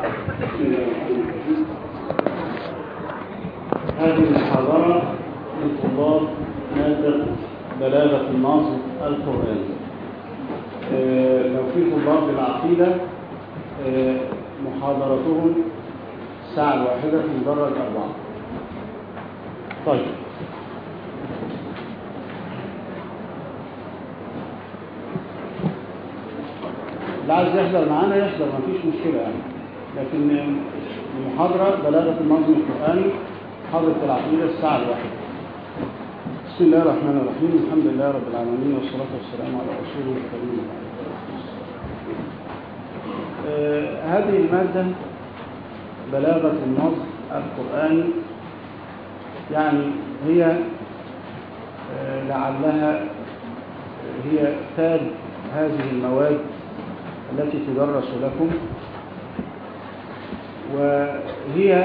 هذه المحاضرة لطلاب مادة بلاغة الناظم القرآني. لو في طلاب بالعقيدة محاضرتهم الساعة الواحدة في مدرج 4. طيب، اللي عايز يحضر معانا يحضر، ما فيش مشكلة يعني. لكن المحاضرة بلاغة النظم القرآني محاضرة العقيدة الساعة الواحدة. بسم الله الرحمن الرحيم، الحمد لله رب العالمين، والصلاة والسلام على رسوله الكريم. هذه المادة بلاغة النظم القرآني يعني هي لعلها هي تاج هذه المواد التي تدرس لكم، وهي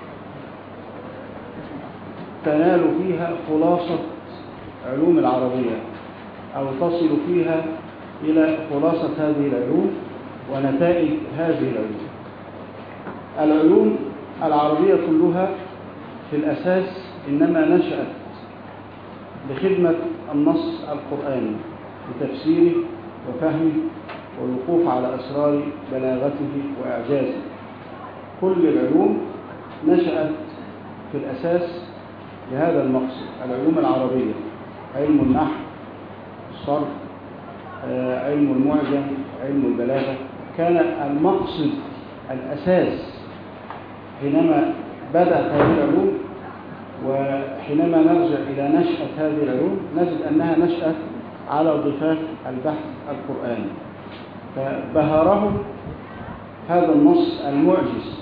تنال فيها خلاصة علوم العربية، أو تصل فيها إلى خلاصة هذه العلوم ونتائج هذه العلوم. العلوم العربية كلها في الأساس إنما نشأت لخدمة النص القرآني لتفسيره وفهمه والوقوف على أسرار بلاغته وإعجازه. كل العلوم نشأت في الأساس لهذا المقصد. العلوم العربية، علم النحو، الصرف، علم المعجم، علم البلاغة، كان المقصد الأساس حينما بدأت هذه العلوم. وحينما نرجع إلى نشأة هذه العلوم نجد أنها نشأت على ضفاف البحث القرآني، فبهرهم هذا النص المعجز،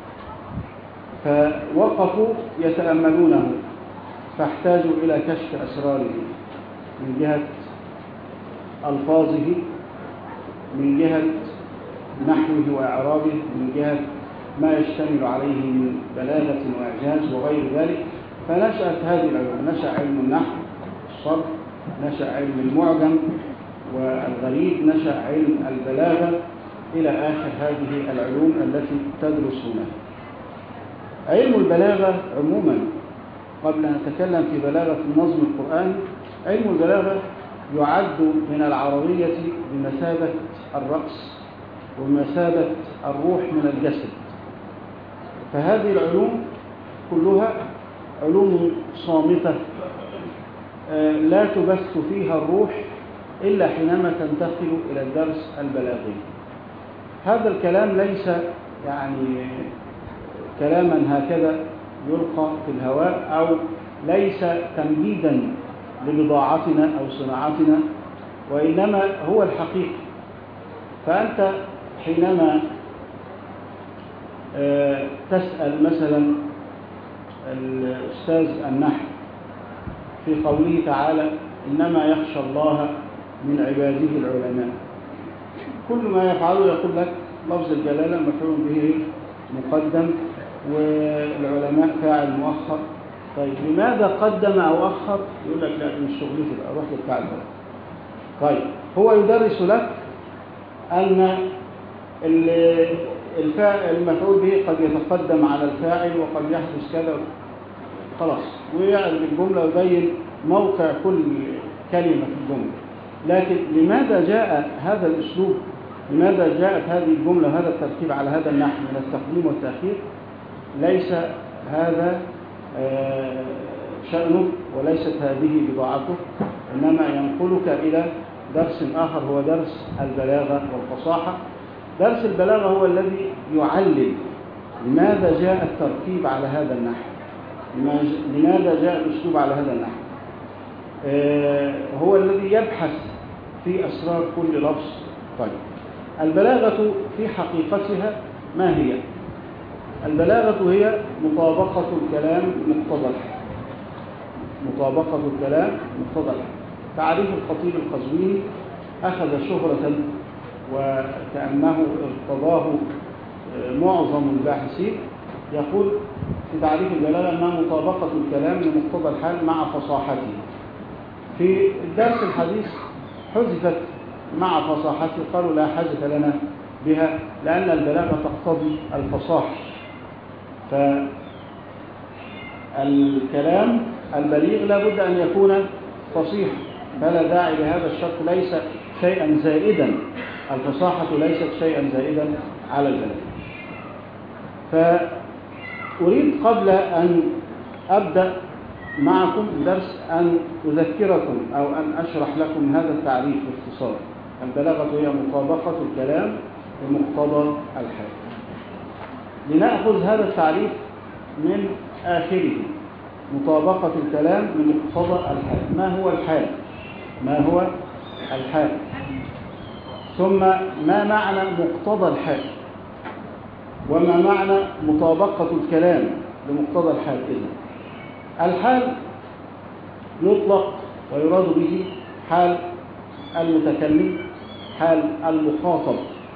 فوقفوا يتأملونه، فاحتاجوا إلى كشف أسراره من جهة ألفاظه، من جهة نحوه وإعرابه، من جهة ما يشتمل عليه من بلاغة وإعجاز وغير ذلك. فنشأت هذه العلوم، نشأ علم النحو، الصرف، نشأ علم المعجم والغريب، نشأ علم البلاغة، إلى آخر هذه العلوم التي تدرسونها. علم البلاغة عموما، قبل أن نتكلم في بلاغة النظم القرآني، علم البلاغة يعد من العربية بمثابة الرأس ومثابة الروح من الجسد. فهذه العلوم كلها علوم صامتة لا تبث فيها الروح إلا حينما تنتقل إلى الدرس البلاغي. هذا الكلام ليس يعني كلاما هكذا يلقى في الهواء، أو ليس تمجيدا لبضاعتنا أو صناعتنا، وإنما هو الحقيقة. فأنت حينما تسأل مثلا الأستاذ النحو في قوله تعالى إنما يخشى الله من عباده العلماء، كل ما يفعله يقول لك لفظ الجلالة مفعول به مقدم والعلماء فاعل مؤخر. طيب لماذا قدم أو أخر؟ يقول لك لا مش شغلتي بقى، أروح للفاعل بقى. طيب هو يدرس لك أن المفعول به قد يتقدم على الفاعل وقد يحدث كذا، خلاص، ويعرف الجملة ويبين موقع كل كلمة في الجملة. لكن لماذا جاء هذا الأسلوب؟ لماذا جاءت هذه الجملة وهذا الترتيب على هذا النحو من التقديم والتأخير؟ ليس هذا شأنه وليست هذه بضاعته، إنما ينقلك إلى درس آخر هو درس البلاغة والفصاحة. درس البلاغة هو الذي يعلل لماذا جاء الترتيب على هذا النحو، لماذا جاء الأسلوب على هذا النحو. هو الذي يبحث في أسرار كل لفظ. طيب البلاغة في حقيقتها ما هي؟ البلاغة هي مطابقة الكلام مقتضى الحال. مطابقة الكلام مقتضى الحال. تعريف الخطيب القزويني أخذ شهرة وكأنه ارتضاه معظم الباحثين. يقول في تعريف البلاغة أنها مطابقة الكلام لمقتضى الحال مع فصاحته. في الدرس الحديث حذفت مع فصاحته، قالوا لا حاجة لنا بها، لأن البلاغة تقتضي الفصاحة. فالكلام البليغ لابد أن يكون فصيحا، فلا داعي لهذا الشرط، ليس شيئا زائدا، الفصاحة ليست شيئا زائدا على البلاغة. فأريد قبل أن أبدأ معكم درس أن أذكركم أو أن أشرح لكم هذا التعريف باختصار. البلاغة هي مطابقة الكلام بمقتضى الحال. لنأخذ هذا التعريف من آخره، مطابقة الكلام بمقتضى الحال. ما هو الحال؟ ما هو الحال؟ ثم ما معنى مقتضى الحال؟ وما معنى مطابقة الكلام بمقتضى الحال؟ إذن الحال يطلق ويراد به حال المتكلم، حال المخاطب،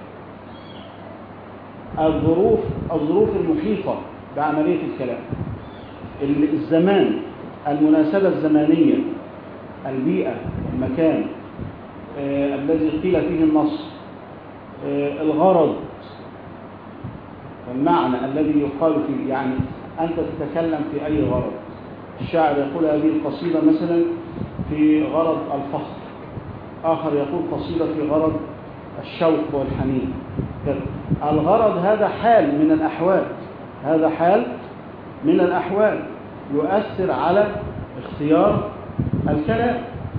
الظروف المحيطة بعملية الكلام، الزمان، المناسبة الزمانية، البيئة، المكان الذي قيل فيه النص، الغرض، المعنى الذي يقال فيه. يعني أنت تتكلم في أي غرض. الشاعر يقول هذه القصيدة مثلا في غرض الفخر، آخر يقول قصيدة في غرض الشوق والحنين. الغرض هذا حال من الأحوال، هذا حال من الأحوال يؤثر على اختيار الكلام.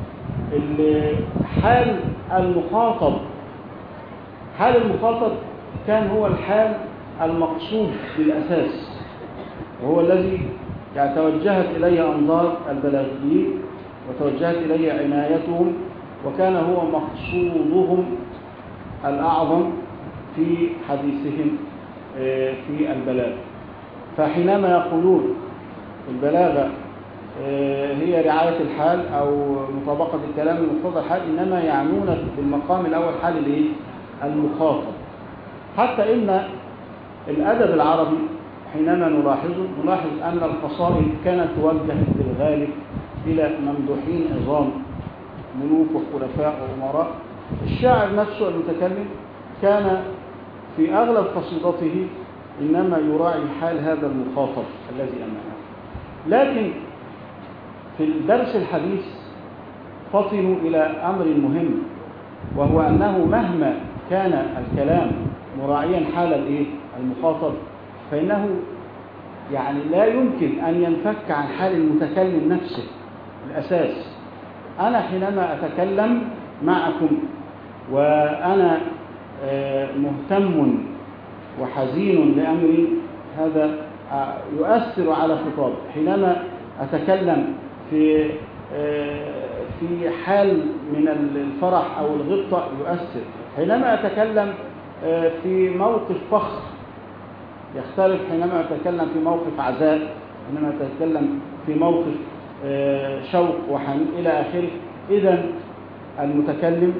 حال المخاطب، حال المخاطب كان هو الحال المقصود بالأساس، وهو الذي توجهت إليه أنظار البلاغيين وتوجهت إليه عنايتهم، وكان هو مقصودهم الأعظم في حديثهم في البلاغة. فحينما يقولون البلاغة هي رعاية الحال أو مطابقة الكلام بمقتضى الحال، إنما يعنون بالمقام الأول حال المخاطب. حتى إن الأدب العربي حينما نلاحظ أن القصائد كانت توجه بالغالب إلى ممدوحين عظام، ملوك وخلفاء وأمراء. الشاعر نفسه المتكلم كان في أغلب قصيدته إنما يراعي حال هذا المخاطب الذي أمامه. لكن في الدرس الحديث فطنوا إلى أمر مهم، وهو أنه مهما كان الكلام مراعيا حال المخاطب، فإنه يعني لا يمكن أن ينفك عن حال المتكلم نفسه الأساس. أنا حينما أتكلم معكم وأنا مهتم وحزين لأمري، هذا يؤثر على خطابي. حينما أتكلم في حال من الفرح أو الغبطة يؤثر. حينما أتكلم في موقف فخر يختلف، حينما أتكلم في موقف عزاء، حينما أتكلم في موقف شوق وحنين إلى آخره. إذن المتكلم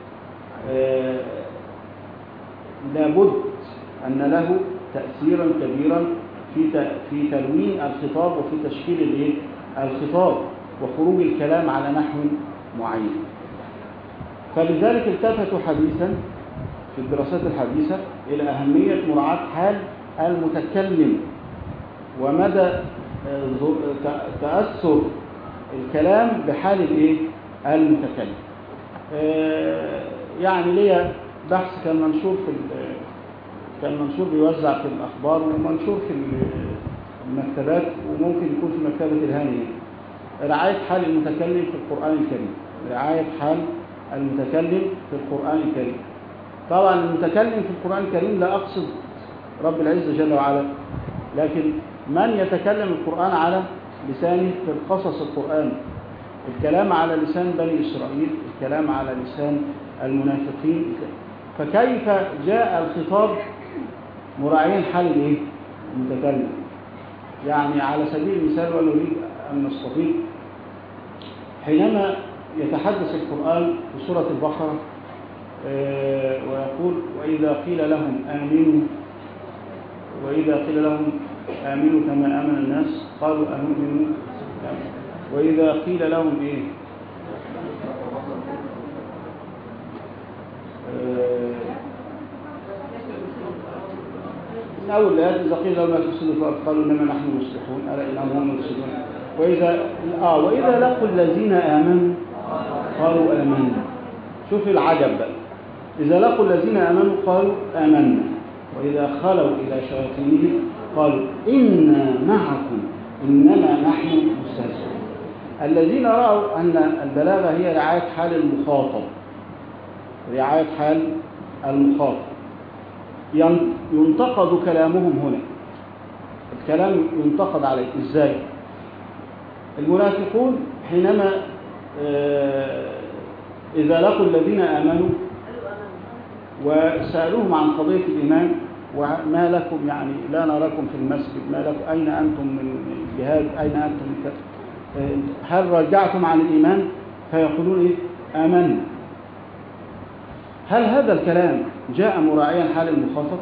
لابد أن له تأثيرا كبيرا في تلوين الخطاب وفي تشكيل الخطاب وخروج الكلام على نحو معين. فلذلك التفتوا حديثا في الدراسات الحديثة إلى أهمية مراعاة حال المتكلم ومدى تأثر الكلام بحال المتكلم. يعني ليا بحث كان منشور بيوزع في الأخبار ومنشور في المكتبات، وممكن يكون في مكتبة الهانية، رعاية حال المتكلم في القرآن الكريم. رعاية حال المتكلم في القرآن الكريم. طبعا المتكلم في القرآن الكريم لا أقصد رب العزة جل وعلا، لكن من يتكلم القرآن على لسانه في القصص القرآن، الكلام على لسان بني إسرائيل، الكلام على لسان المنافقين. فكيف جاء الخطاب مراعيا حال المتكلم؟ يعني على سبيل المثال، ونريد أن نستطيع حينما يتحدث القرآن في سورة البقرة ويقول وإذا قيل لهم آمنوا كما آمن الناس قالوا أنؤمن. وإذا قيل لهم من أول الآيات إذا قيل لهم لا تفسدوا في الأرض قالوا إنما نحن مصلحون ألا إنهم هم المفسدون وإذا لقوا الذين آمنوا قالوا آمنا. شوف العجب بقى، إذا لقوا الذين آمنوا قالوا آمنا وإذا خلوا إلى شياطينهم قالوا إنا معكم إنما نحن مستهزئون. الذين رأوا أن البلاغة هي رعاية حال المخاطب، رعاية حال المخاطب، ينتقد كلامهم هنا. الكلام ينتقد عليه إزاي؟ المنافقون حينما إذا لقوا الذين آمنوا وسألوهم عن قضية الإيمان وما لكم يعني لا نراكم في المسجد، ما لكم أين أنتم من الجهاد، أين أنتم من كذا، هل رجعتم عن الإيمان؟ فيقولون إيه؟ آمنا. هل هذا الكلام جاء مراعيا حال المخاطب؟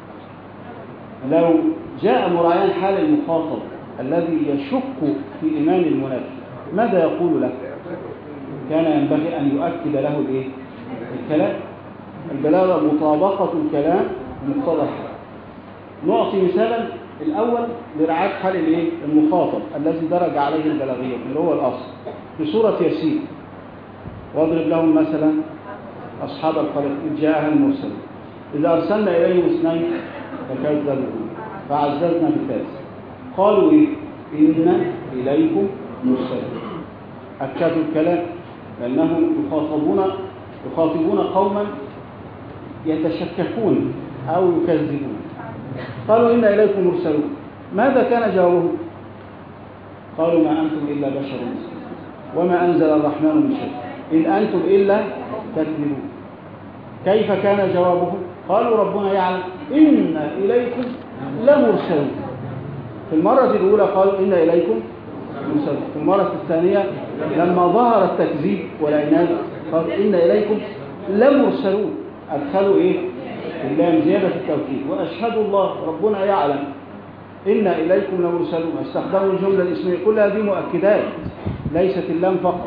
لو جاء مراعيا حال المخاطب الذي يشك في إيمان المنافق ماذا يقول له؟ كان ينبغي أن يؤكد له الإيه؟ الكلام. البلاغة مطابقة الكلام بمقتضى الحال. نعطي مثالا الأول لرعاية حال الإيه؟ المخاطب الذي درج عليه البلاغية اللي هو الأصل في سورة ياسين. واضرب لهم مثلا أصحاب القرية إذ جاءها المرسلون إذا أرسلنا إليهم اثنين فكذبوا فعززنا بثالث قالوا إيه؟ إنا إليكم مرسلون. أكدوا الكلام لأنهم يخاطبون قوما يتشككون أو يكذبون. قالوا إنا إليكم مرسلون. ماذا كان جوابهم؟ قالوا ما أنتم إلا بشر مثلنا وما أنزل الرحمن من شيء إن أنتم إلا تكذبون. كيف كان جوابهم؟ قالوا ربنا يعلم إنا إليكم لمرسلون. في المرة الأولى قالوا إنا إليكم مرسلون. في المرة الثانية لما ظهر التكذيب والعناد قالوا إنا إليكم لمرسلون. أدخلوا إيه؟ اللام زيادة التوكيد وأشهد الله ربنا يعلم إنا إليكم لمرسلون. استخدموا الجملة الاسمية. كل هذه مؤكدات ليست اللام فقط،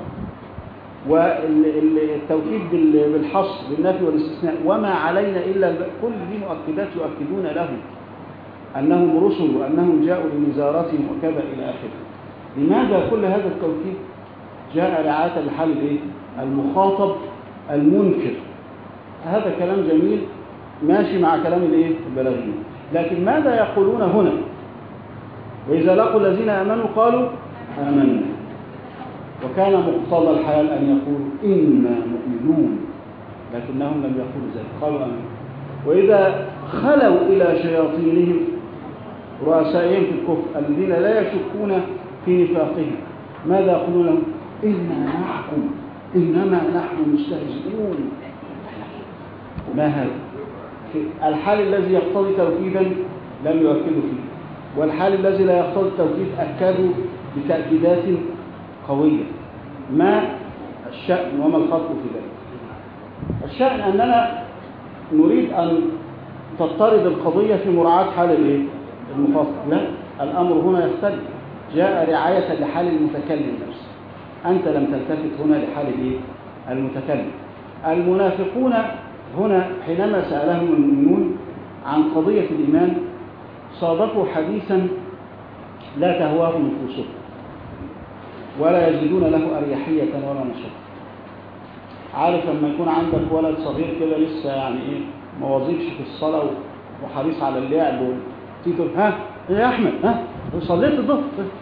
والتوكيد بالحصر بالنفي والاستثناء وما علينا إلا كل دي مؤكدات يؤكدون له أنهم رسل وأنهم جاءوا لنزارتهم وكذا إلى آخره. لماذا كل هذا التوكيد؟ جاء رعاية لحال المخاطب المنكر. هذا كلام جميل ماشي مع كلام البلاغيين، لكن ماذا يقولون هنا؟ وإذا لقوا الذين آمنوا قالوا آمنا. وكان مقتضى الحال أن يقولوا إنا مؤمنون، لكنهم لم يقولوا ذلك، قالوا آمنا. وإذا خلوا إلى شياطينهم رؤسائهم في الكفر الذين لا يشكون في نفاقهم ماذا يقولون لهم؟ إنا معكم إنما نحن مستهزئون. ما هذا؟ الحال الذي يقتضي توكيدا لم يؤكدوا فيه، والحال الذي لا يقتضي التوكيد أكدوا بتأكيدات قوية. ما الشأن وما الخطر في ذلك؟ الشأن أننا نريد أن تضطرد القضية في مراعاة حال المخاطب. لا، الأمر هنا يختلف. جاء رعاية لحال المتكلم نفسه. أنت لم تلتفت هنا لحال المتكلم. المنافقون هنا حينما سألهم المؤمنون عن قضية الإيمان صادفوا حديثا لا تهواه نفوسهم ولا يجدون له أريحية ولا نشاط. عارف لما يكون عندك ولد صغير كده لسه يعني ما وظيفش في الصلاة وحريص على اللعب تيجي تقول ها يا أحمد ها صليت الظهر؟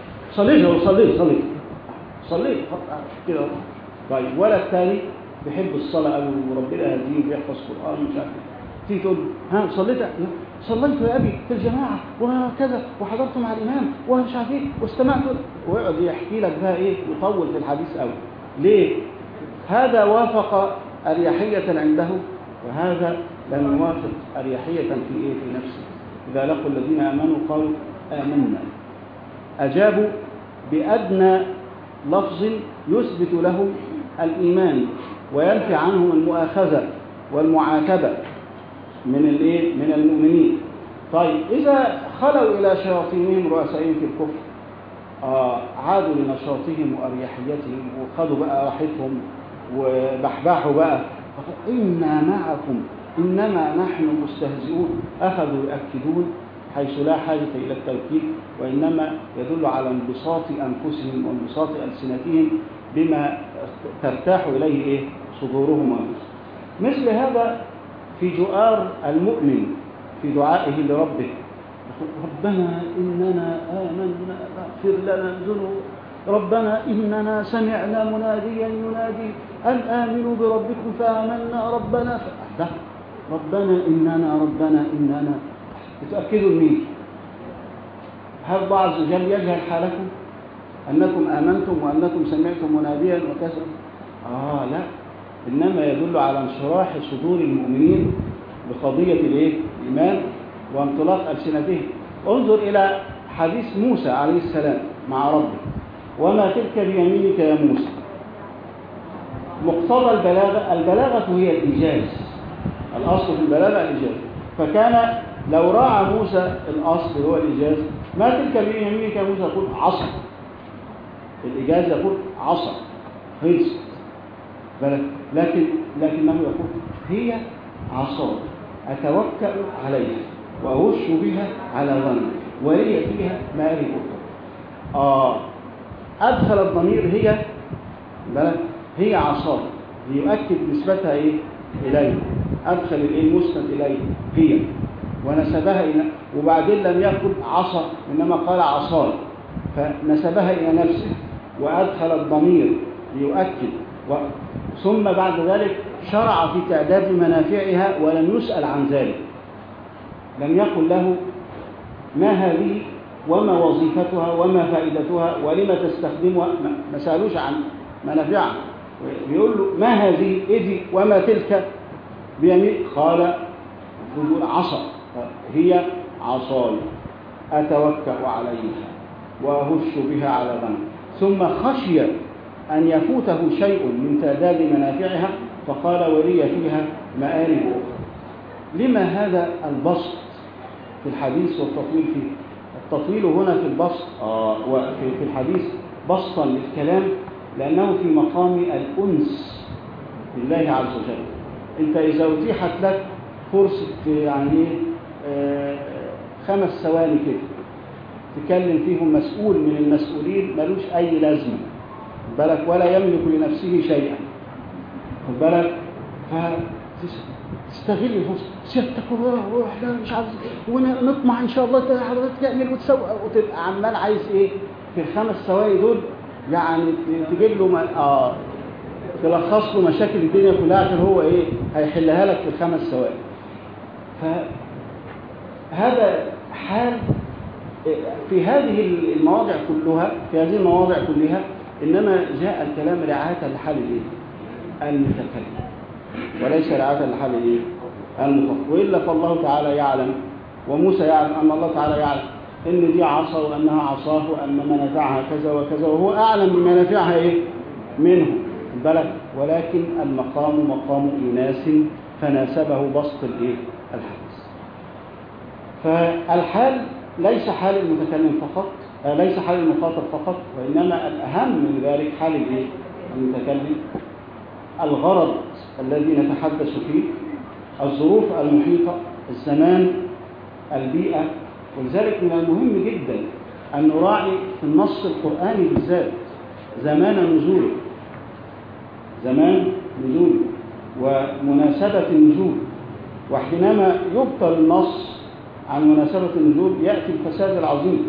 صليت كده. طيب ولد ثاني بيحب الصلاة قوي وربنا يهديه وبيحفظ قرآن مش عارف تيجي تقول ها صليت يا أبي في الجماعة وكذا وحضرت مع الإمام ومش عارف واستمعت ويقعد يحكي لك بقى يطول في الحديث قوي. ليه؟ هذا وافق أريحية عنده وهذا لم يوافق أريحية في نفسه. إذا لقوا الذين آمنوا قالوا آمنا. أجابوا بأدنى لفظ يثبت لهم الإيمان وينفي عنهم المؤاخذة والمعاتبة من المؤمنين. طيب إذا خلوا إلى شياطينهم رؤسائهم في الكفر عادوا لنشاطهم وأريحيتهم وخذوا بقى راحتهم وبحبحوا بقى إنا معكم إنما نحن مستهزئون. أخذوا يؤكدون حيث لا حاجة إلى التوكيد، وإنما يدل على انبساط أنفسهم وانبساط ألسنتهم بما ترتاح إليه صدورهم وأنفسهم. مثل هذا في جؤار المؤمن في دعائه لربه، ربنا إننا آمنا فاغفر لنا الذنوب، ربنا إننا سمعنا مناديا ينادي أن آمنوا بربكم فآمنا ربنا إننا تتأكدوا مين؟ هل الله عز وجل يجهل حالكم أنكم آمنتم وأنكم سمعتم مناديا وكذا؟ لا، إنما يدل على انشراح صدور المؤمنين بقضية الإيمان وانطلاق ألسنتهم. انظر إلى حديث موسى عليه السلام مع ربه، وما تلك بيمينك يا موسى. مقتضى البلاغة هي الإيجاز، الأصل في البلاغة الإيجاز، فكان لو راعى موسى الأصل هو الإيجاز، ما تلك بيمينك يا موسى يقول عصا، الإيجاز يقول عصا هيص، لكنه يقول هي عصا أتوكأ عليها وأهش بها على غنم ولي فيها مآرب أخرى. أدخل الضمير هي عصا ليؤكد نسبتها إليه، أدخل المسند إليه هي ونسبها إلى، وبعدين لم يقل عصا إنما قال عصا فنسبها إلى نفسه وأدخل الضمير ليؤكد، ثم بعد ذلك شرع في تعداد منافعها ولم يسأل عن ذلك، لم يقل له ما هذه وما وظيفتها وما فائدتها ولما تستخدمها، ما سألوش عن منافعها، بيقول له ما هذه إذ وما تلك بيمين، قال عصا هي عصاي أتوكأ عليها وأهش بها على غنم، ثم خشي أن يفوته شيء من تعداد منافعها فقال ولي فيها مآرب أخرى. لما هذا البسط في الحديث والتطويل فيه؟ التطويل هنا في البسط وفي الحديث بسطا للكلام لأنه في مقام الأنس بالله عز وجل. أنت إذا أتيحت لك فرصة 5 ثواني كده تكلم فيهم مسؤول من المسؤولين ملوش أي لازمة بالك ولا يملك لنفسه شيئا بالك، فتستغل الفرصة سيادتك واحنا مش عايز ونطمع ان شاء الله حضرتك تعمل وتسوي وتبقى عمال عايز في ال5 ثواني دول تجيب له تلخص له مشاكل الدنيا كلها عشان هو هيحلها لك في ال5 ثواني. فهذا حال في هذه المواضع كلها، إنما جاء الكلام رعاية لحال المتكلم وليس رعاية لحال المخاطب، وإلا فالله تعالى يعلم وموسى يعلم أن الله تعالى يعلم إن دي عصا وأنها عصاه وأن منافعها كذا وكذا، وهو أعلم بمنافعها منه البلد، ولكن المقام مقام إناس فناسبه بسط الحديث. فالحال ليس حال المتكلم فقط، ليس حال المخاطب فقط، وإنما الأهم من ذلك حال المتكلم، الغرض الذي نتحدث فيه، الظروف المحيطة، الزمان، البيئة. ولذلك من المهم جدا أن نراعي في النص القرآني بالذات زمان نزول ومناسبة النزول، وحينما يبطل النص عن مناسبة النزول يأتي الفساد العظيم.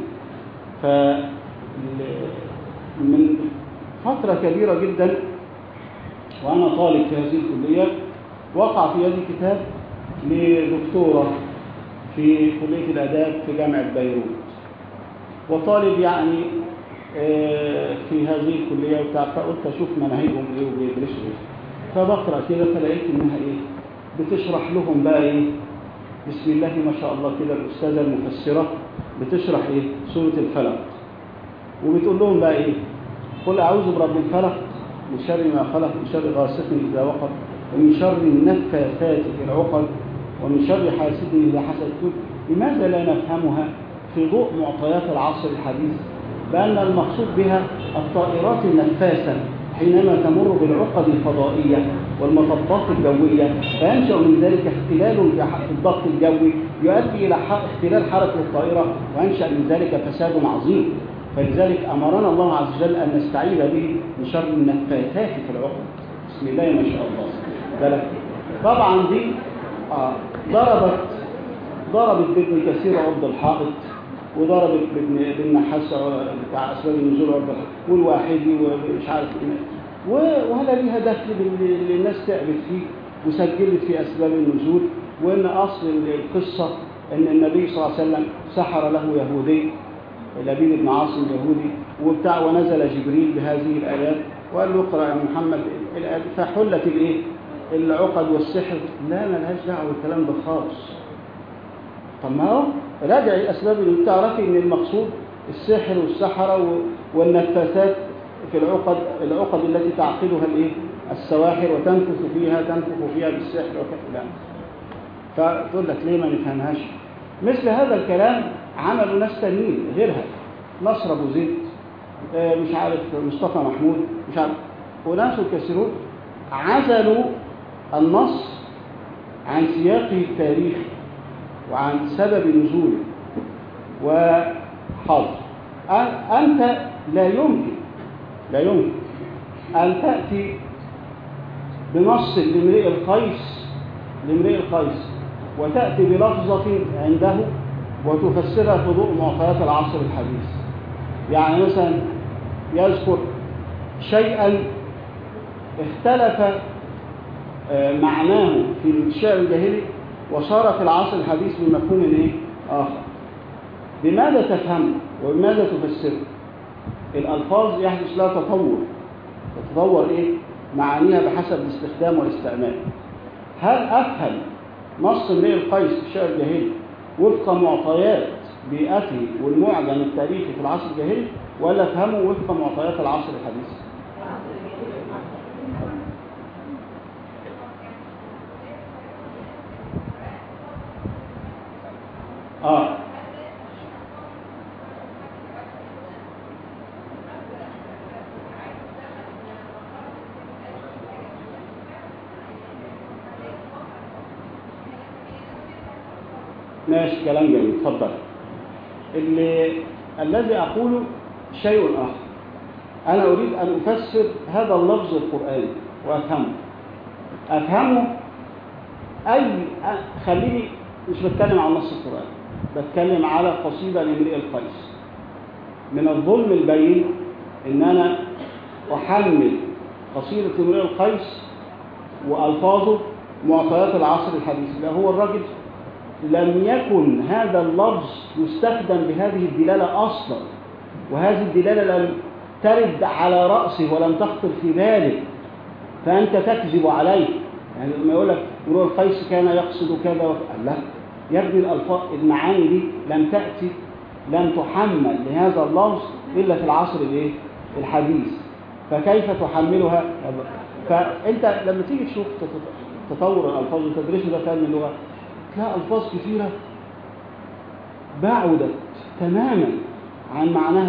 من فترة كبيرة جدا وأنا طالب في هذه الكلية وقع في يدي كتاب لدكتورة في كلية الآداب في جامعة بيروت، وطالب في هذه الكلية فقلت أشوف مناهجهم وبيدرسوا فبقرأ كده فلقيت إنها بتشرح لهم بقى بسم الله ما شاء الله كده الأستاذة المفسرة بتشرح سورة الفلق، وبتقول لهم بقى قل أعوذ برب الفلق من شر ما خلق، من شر غاسق إذا وقب، ومن شر النفاثات في العقد، ومن شر حاسد إذا حسد. لماذا لا نفهمها في ضوء معطيات العصر الحديث بأن المقصود بها الطائرات النفاثة حينما تمر بالعقد الفضائية والمطبات الجوية، فينشأ من ذلك اختلال في الضغط الجوي يؤدي إلى اختلال حركة الطائرة، وينشأ من ذلك فساد عظيم. فلذلك أمرنا الله عز وجل أن نستعيذ به من شر النفاثات في العقد. بسم الله ما شاء الله. بالك طبعا دي ضربت بابن كثير عرض الحائط، وضربت بالنحاس بتاع أسباب النزول عرض الحائط، والواحدي ومش عارف وهلا ليها دخل اللي الناس تعبت فيه وسجلت في أسباب النزول. وإن أصل القصة إن النبي صلى الله عليه وسلم سحر له يهودي، لبيد بن عاصم يهودي ونزل جبريل بهذه الآيات وقال له اقرأ يا محمد الآيات، فحلت العقد والسحر. لا ملهاش دعوة بالكلام ده خالص. طب ما هو راجع الأسباب اللي تعرفي إن المقصود السحر والسحرة والنفاثات في العقد التي تعقدها السواحر وتنفخ فيها بالسحر لا. فتقول لك ليه ما نفهمهاش؟ مثل هذا الكلام عملوا ناس تانيين غيرها، نصر أبو زيد، مش عارف مصطفى محمود، مش عارف، وناس كثيرون عزلوا النص عن سياقه التاريخي وعن سبب نزوله. وحاضر أنت لا يمكن أن تأتي بنص لامرئ القيس وتأتي بلفظة عنده وتفسرها في ضوء معطيات العصر الحديث. يعني مثلا يذكر شيئا اختلف معناه في الشعر الجاهلي وصار في العصر الحديث بمفهوم آخر. بماذا تفهم وبماذا تفسر؟ الألفاظ يحدث لها تطور معانيها بحسب الاستخدام والاستعمال. هل أفهم نص امرئ القيس في الشعر الجاهلي وفق معطيات بيئته والمعجم التاريخي في العصر الجاهلي، ولا أفهمه وفق معطيات العصر الحديث؟ ماشي، كلام جميل، اتفضل. الذي أقوله شيء آخر. أنا أريد أن أفسر هذا اللفظ القرآني وأفهمه. خليني مش بتكلم عن نص القرآن، بتكلم على قصيدة لامرئ القيس. من الظلم البين إن أنا أحمل قصيدة امرئ القيس وألفاظه معطيات العصر الحديث. لا، هو الرجل لم يكن هذا اللفظ يستخدم بهذه الدلالة أصلا، وهذه الدلالة لم ترد على رأسه ولم تخطر في باله، فأنت تكذب عليه. يعني لما يقول لك امرؤ القيس كان يقصد كذا لا يا ابني، المعاني دي لم تحمل لهذا اللفظ إلا في العصر الحديث، فكيف تحملها؟ فأنت لما تيجي تشوف تطور الألفاظ وتدرسه ده في علم اللغة، لا، ألفاظ كثيرة بعدت تماما عن معناها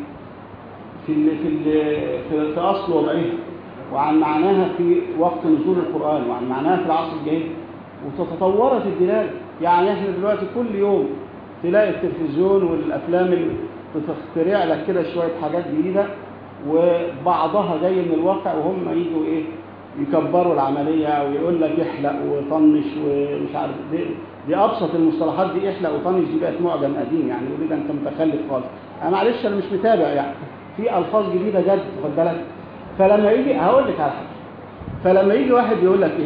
في أصل وضعها، وعن معناها في وقت نزول القرآن، وعن معناها في العصر الجاهلي، وتتطورت الدلالة. يعني احنا دلوقتي كل يوم تلاقي التلفزيون والأفلام اللي بتخترع لك كده شوية حاجات جديدة، وبعضها جاي من الواقع، وهم يجوا يكبروا العملية، أو يقول لك احلق وطنش ومش عارف. دي أبسط المصطلحات دي، احلق وطنش، دي بقت معجم قديم. يعني يقول لي أنت متخلف خالص. معلش أنا مش متابع، يعني في ألفاظ جديدة جد، خد بالك. فلما يجي هقول لك على حاجة، فلما يجي واحد يقول لك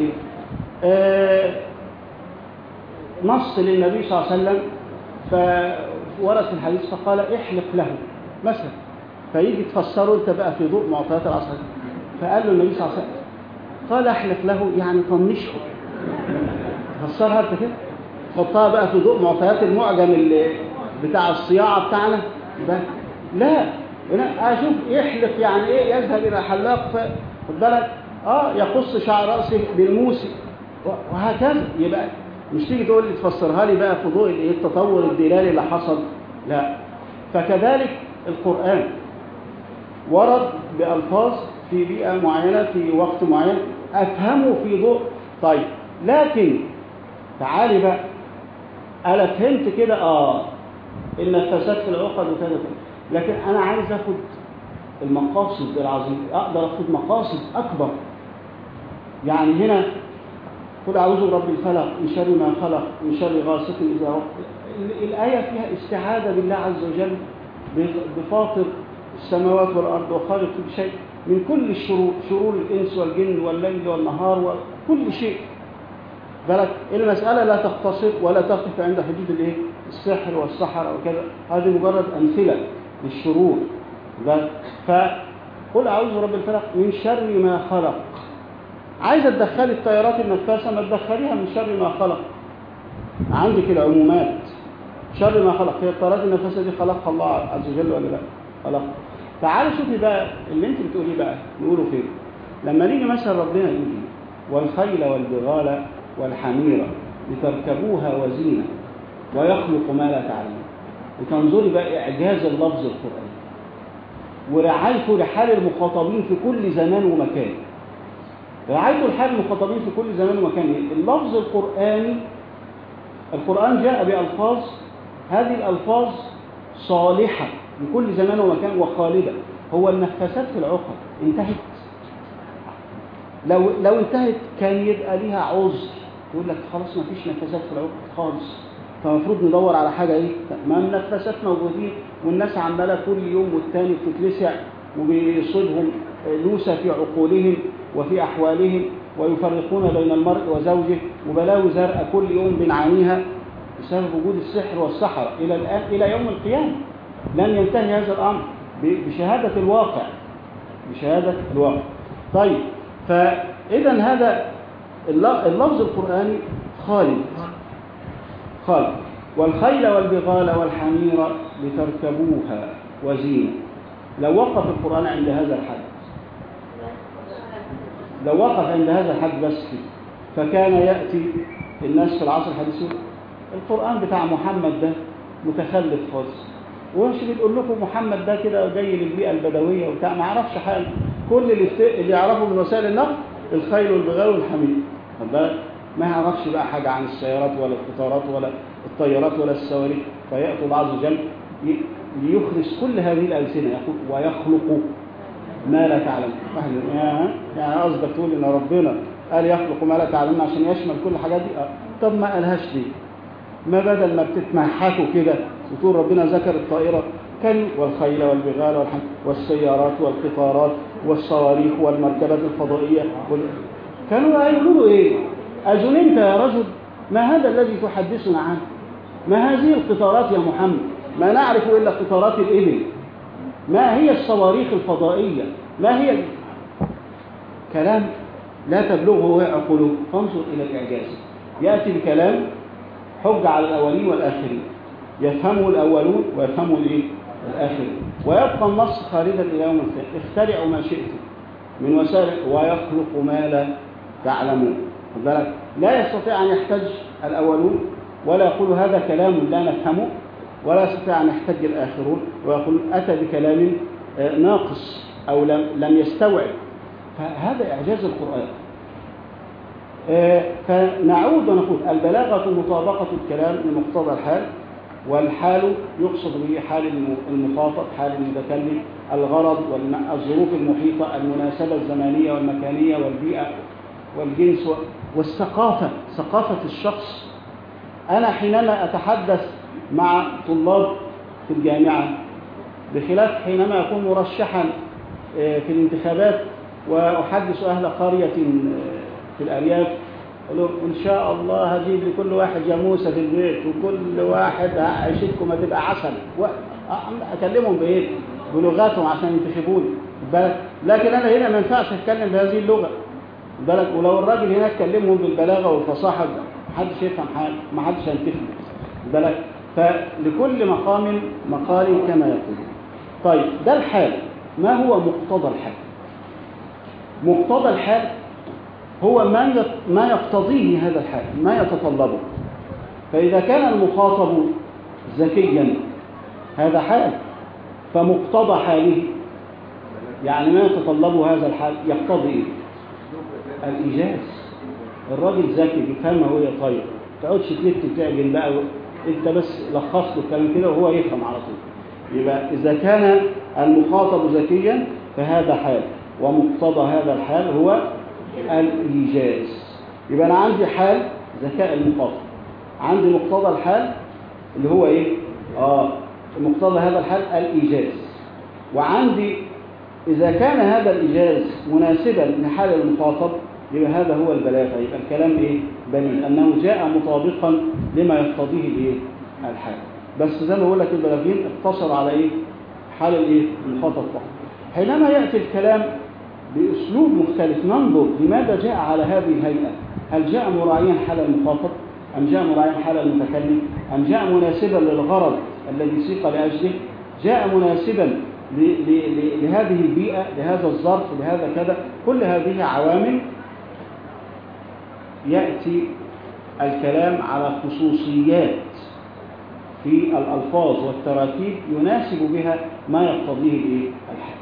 نص للنبي صلى الله عليه وسلم فورث الحديث فقال احلق له مثلا، فيجي تفسره انت بقى في ضوء معطيات العصر، فقال له النبي صلى الله عليه وسلم قال احلق له يعني طنشه، تفسرها انت كده، حطها بقى في ضوء معطيات المعجم اللي بتاع الصياعه بتاعنا ده. لا، اشوف يحلق يعني ايه، يذهب الى حلاق خد بالك يقص شعر راسه بالموسي وهكذا. يبقى مش تيجي تقول لي تفسرها لي بقى في ضوء التطور الدلالي اللي حصل، لا. فكذلك القرآن ورد بألفاظ في بيئة معينة في وقت معين أفهمه في ضوء. طيب لكن تعالي بقى، أنا فهمت كده النفاسات في العقد وكذا، لكن أنا عايز أخد المقاصد العظيمة، أقدر أخد مقاصد أكبر. يعني هنا قل أعوذ برب الفلق من شر ما خلق من شر غاسق إذا وقب. الآية فيها استعاذة بالله عز وجل بفاطر السماوات والأرض وخالق كل شيء من كل الشرور، شرور الإنس والجن والليل والنهار وكل شيء. بالك المسألة لا تقتصر ولا تقف عند حدود السحر والسحر وكذا، هذه مجرد أمثلة للشرور. فقل أعوذ برب الفلق من شر ما خلق. عايزة تدخلي الطيارات النفاسة، ما تدخليها من شر ما خلق. عندك العمومات شر ما خلق، هي الطيارات النفاسة دي خلقها الله عز وجل ولا لا؟ خلقها. تعالي شوفي بقى اللي انت بتقوليه بقى نقوله فين. لما نيجي مثلا ربنا يقول والخيل والبغال والحمير لتركبوها وزينة ويخلق ما لا تعلمون، وتنظري بقى إعجاز اللفظ القرآني ورعايته لحال المخاطبين في كل زمان ومكان. رعايته لحال المخاطبين في كل زمان ومكان. اللفظ القرآني، القرآن جاء بألفاظ، هذه الألفاظ صالحة لكل زمان ومكان وخالدة. هو النفاسات في العقد انتهت؟ لو انتهت كان يبقى ليها عذر، يقول لك خلاص ما فيش نفاسات في العقد خالص، فالمفروض ندور على حاجة ما النفاسات موجودين والناس عمالة كل يوم والتاني بتتلسع وبيصيبهم لوسة في عقولهم وفي أحوالهم ويفرقون بين المرء وزوجه وبلاوي زرقاء كل يوم بنعانيها بسبب وجود السحر والسحرة إلى الآن إلى يوم القيامة. لن ينتهي هذا الأمر بشهادة الواقع، بشهادة الواقع. طيب فإذا هذا اللفظ القرآني خالد. والخيل والبغال والحمير لتركبوها وزينة. لو وقف القرآن عند هذا الحد، لو وقف عند هذا الحد بس كده، فكان يأتي الناس في العصر الحديث القرآن بتاع محمد ده متخلف خالص، ومش بتقول لكم محمد ده كده جاي للبيئة البدوية وبتاع، ما يعرفش حاجة. كل اللي يعرفه من وسائل النقل الخيل والبغال والحمير، ما يعرفش بقى حاجة عن السيارات ولا القطارات ولا الطيارات ولا الصواريخ. فيأتي الله عز وجل ليخرج كل هذه الألسنة، يقول ويخلق ما لا تعلم. يعني قصدك تقول إن ربنا قال يخلق ما لا تعلم عشان يشمل كل الحاجات دي؟ طب ما قالهاش ليه؟ ما بدل ما بتتمحكوا كده وتقول ربنا ذكر الطائرة، كان والخيل والبغال والسيارات والقطارات والصواريخ والمركبات الفضائية كانوا يقولوا ايه؟ أجننت يا رجل؟ ما هذا الذي تحدثنا عنه؟ ما هذه القطارات يا محمد؟ ما نعرف إلا قطارات الإبل. ما هي الصواريخ الفضائية؟ ما هي كلام لا تبلغه عقولهم. فانظر إلى الإعجاز، يأتي بكلام حج على الأولين والآخرين، يفهمه الأولون ويفهمه الآخرين، ويبقى النص خالدا إلى يوم القيامة. اخترعوا ما شئتم من وسائل ويخلق ما لا تعلمون. لا يستطيع أن يحتج الأولون ولا يقول هذا كلام لا نفهمه، ولا يستطيع أن يحتج الآخرون ويقول أتى بكلام ناقص أو لم يستوعب. فهذا إعجاز القرآن. فنعود ونقول البلاغة مطابقة الكلام لمقتضى الحال، والحال يقصد به حال المخاطب، حال المتكلم، الغرض والظروف المحيطة، المناسبة الزمانية والمكانية والبيئة والجنس والثقافة، ثقافة الشخص. أنا حينما أتحدث مع طلاب في الجامعة بخلاف حينما أكون مرشحا في الانتخابات وأحدث أهل قرية في الأرياف، أقول إن شاء الله هجيب لكل واحد جاموسة في البيت وكل واحد عيشتكم هتبقى عسل، أكلمهم بإيه؟ بلغاتهم عشان ينتخبوني. لكن أنا هنا ما ينفعش أتكلم بهذه اللغة. ولو الراجل هناك كلمهم بالبلاغة والفصاحة محدش يفهم حاجة، محدش هينتخب. فلكل مقام مقال كما يقول. طيب ده الحال. ما هو مقتضى الحال؟ مقتضى الحال هو ما يقتضيه هذا الحال، ما يتطلبه. فإذا كان المخاطب ذكيا هذا حال، فمقتضى حاله يعني ما يتطلبه هذا الحال يقتضي إيه؟ الإيجاز. الراجل ذكي بيفهمها وهي طيب، ما تقعدش تلت تعجن بقى انت بس لخص له الكلام كده وهو يفهم على طول. يبقى إذا كان المخاطب ذكيا فهذا حال، ومقتضى هذا الحال هو الإيجاز. يبقى أنا عندي حال ذكاء المخاطب، عندي مقتضى الحال اللي هو إيه؟ مقتضى هذا الحال الإيجاز، وعندي إذا كان هذا الإيجاز مناسبا لحال المخاطب يبقى هذا هو البلاغة. يبقى الكلام إيه؟ بليغ، أنه جاء مطابقا لما يقتضيه الإيه؟ الحال. بس زي ما بقول لك البلاغين اقتصر على إيه؟ حال الإيه؟ المخاطب فقط. حينما يأتي الكلام بأسلوب مختلف ننظر لماذا جاء على هذه الهيئة. هل جاء مراعيا حال المخاطب، أم جاء مراعيا حال المتكلم، أم جاء مناسبا للغرض الذي سيق لأجله، جاء مناسبا لهذه البيئة، لهذا الظرف، لهذا كذا. كل هذه عوامل يأتي الكلام على خصوصيات في الألفاظ والتراكيب يناسب بها ما يقتضيه الحال.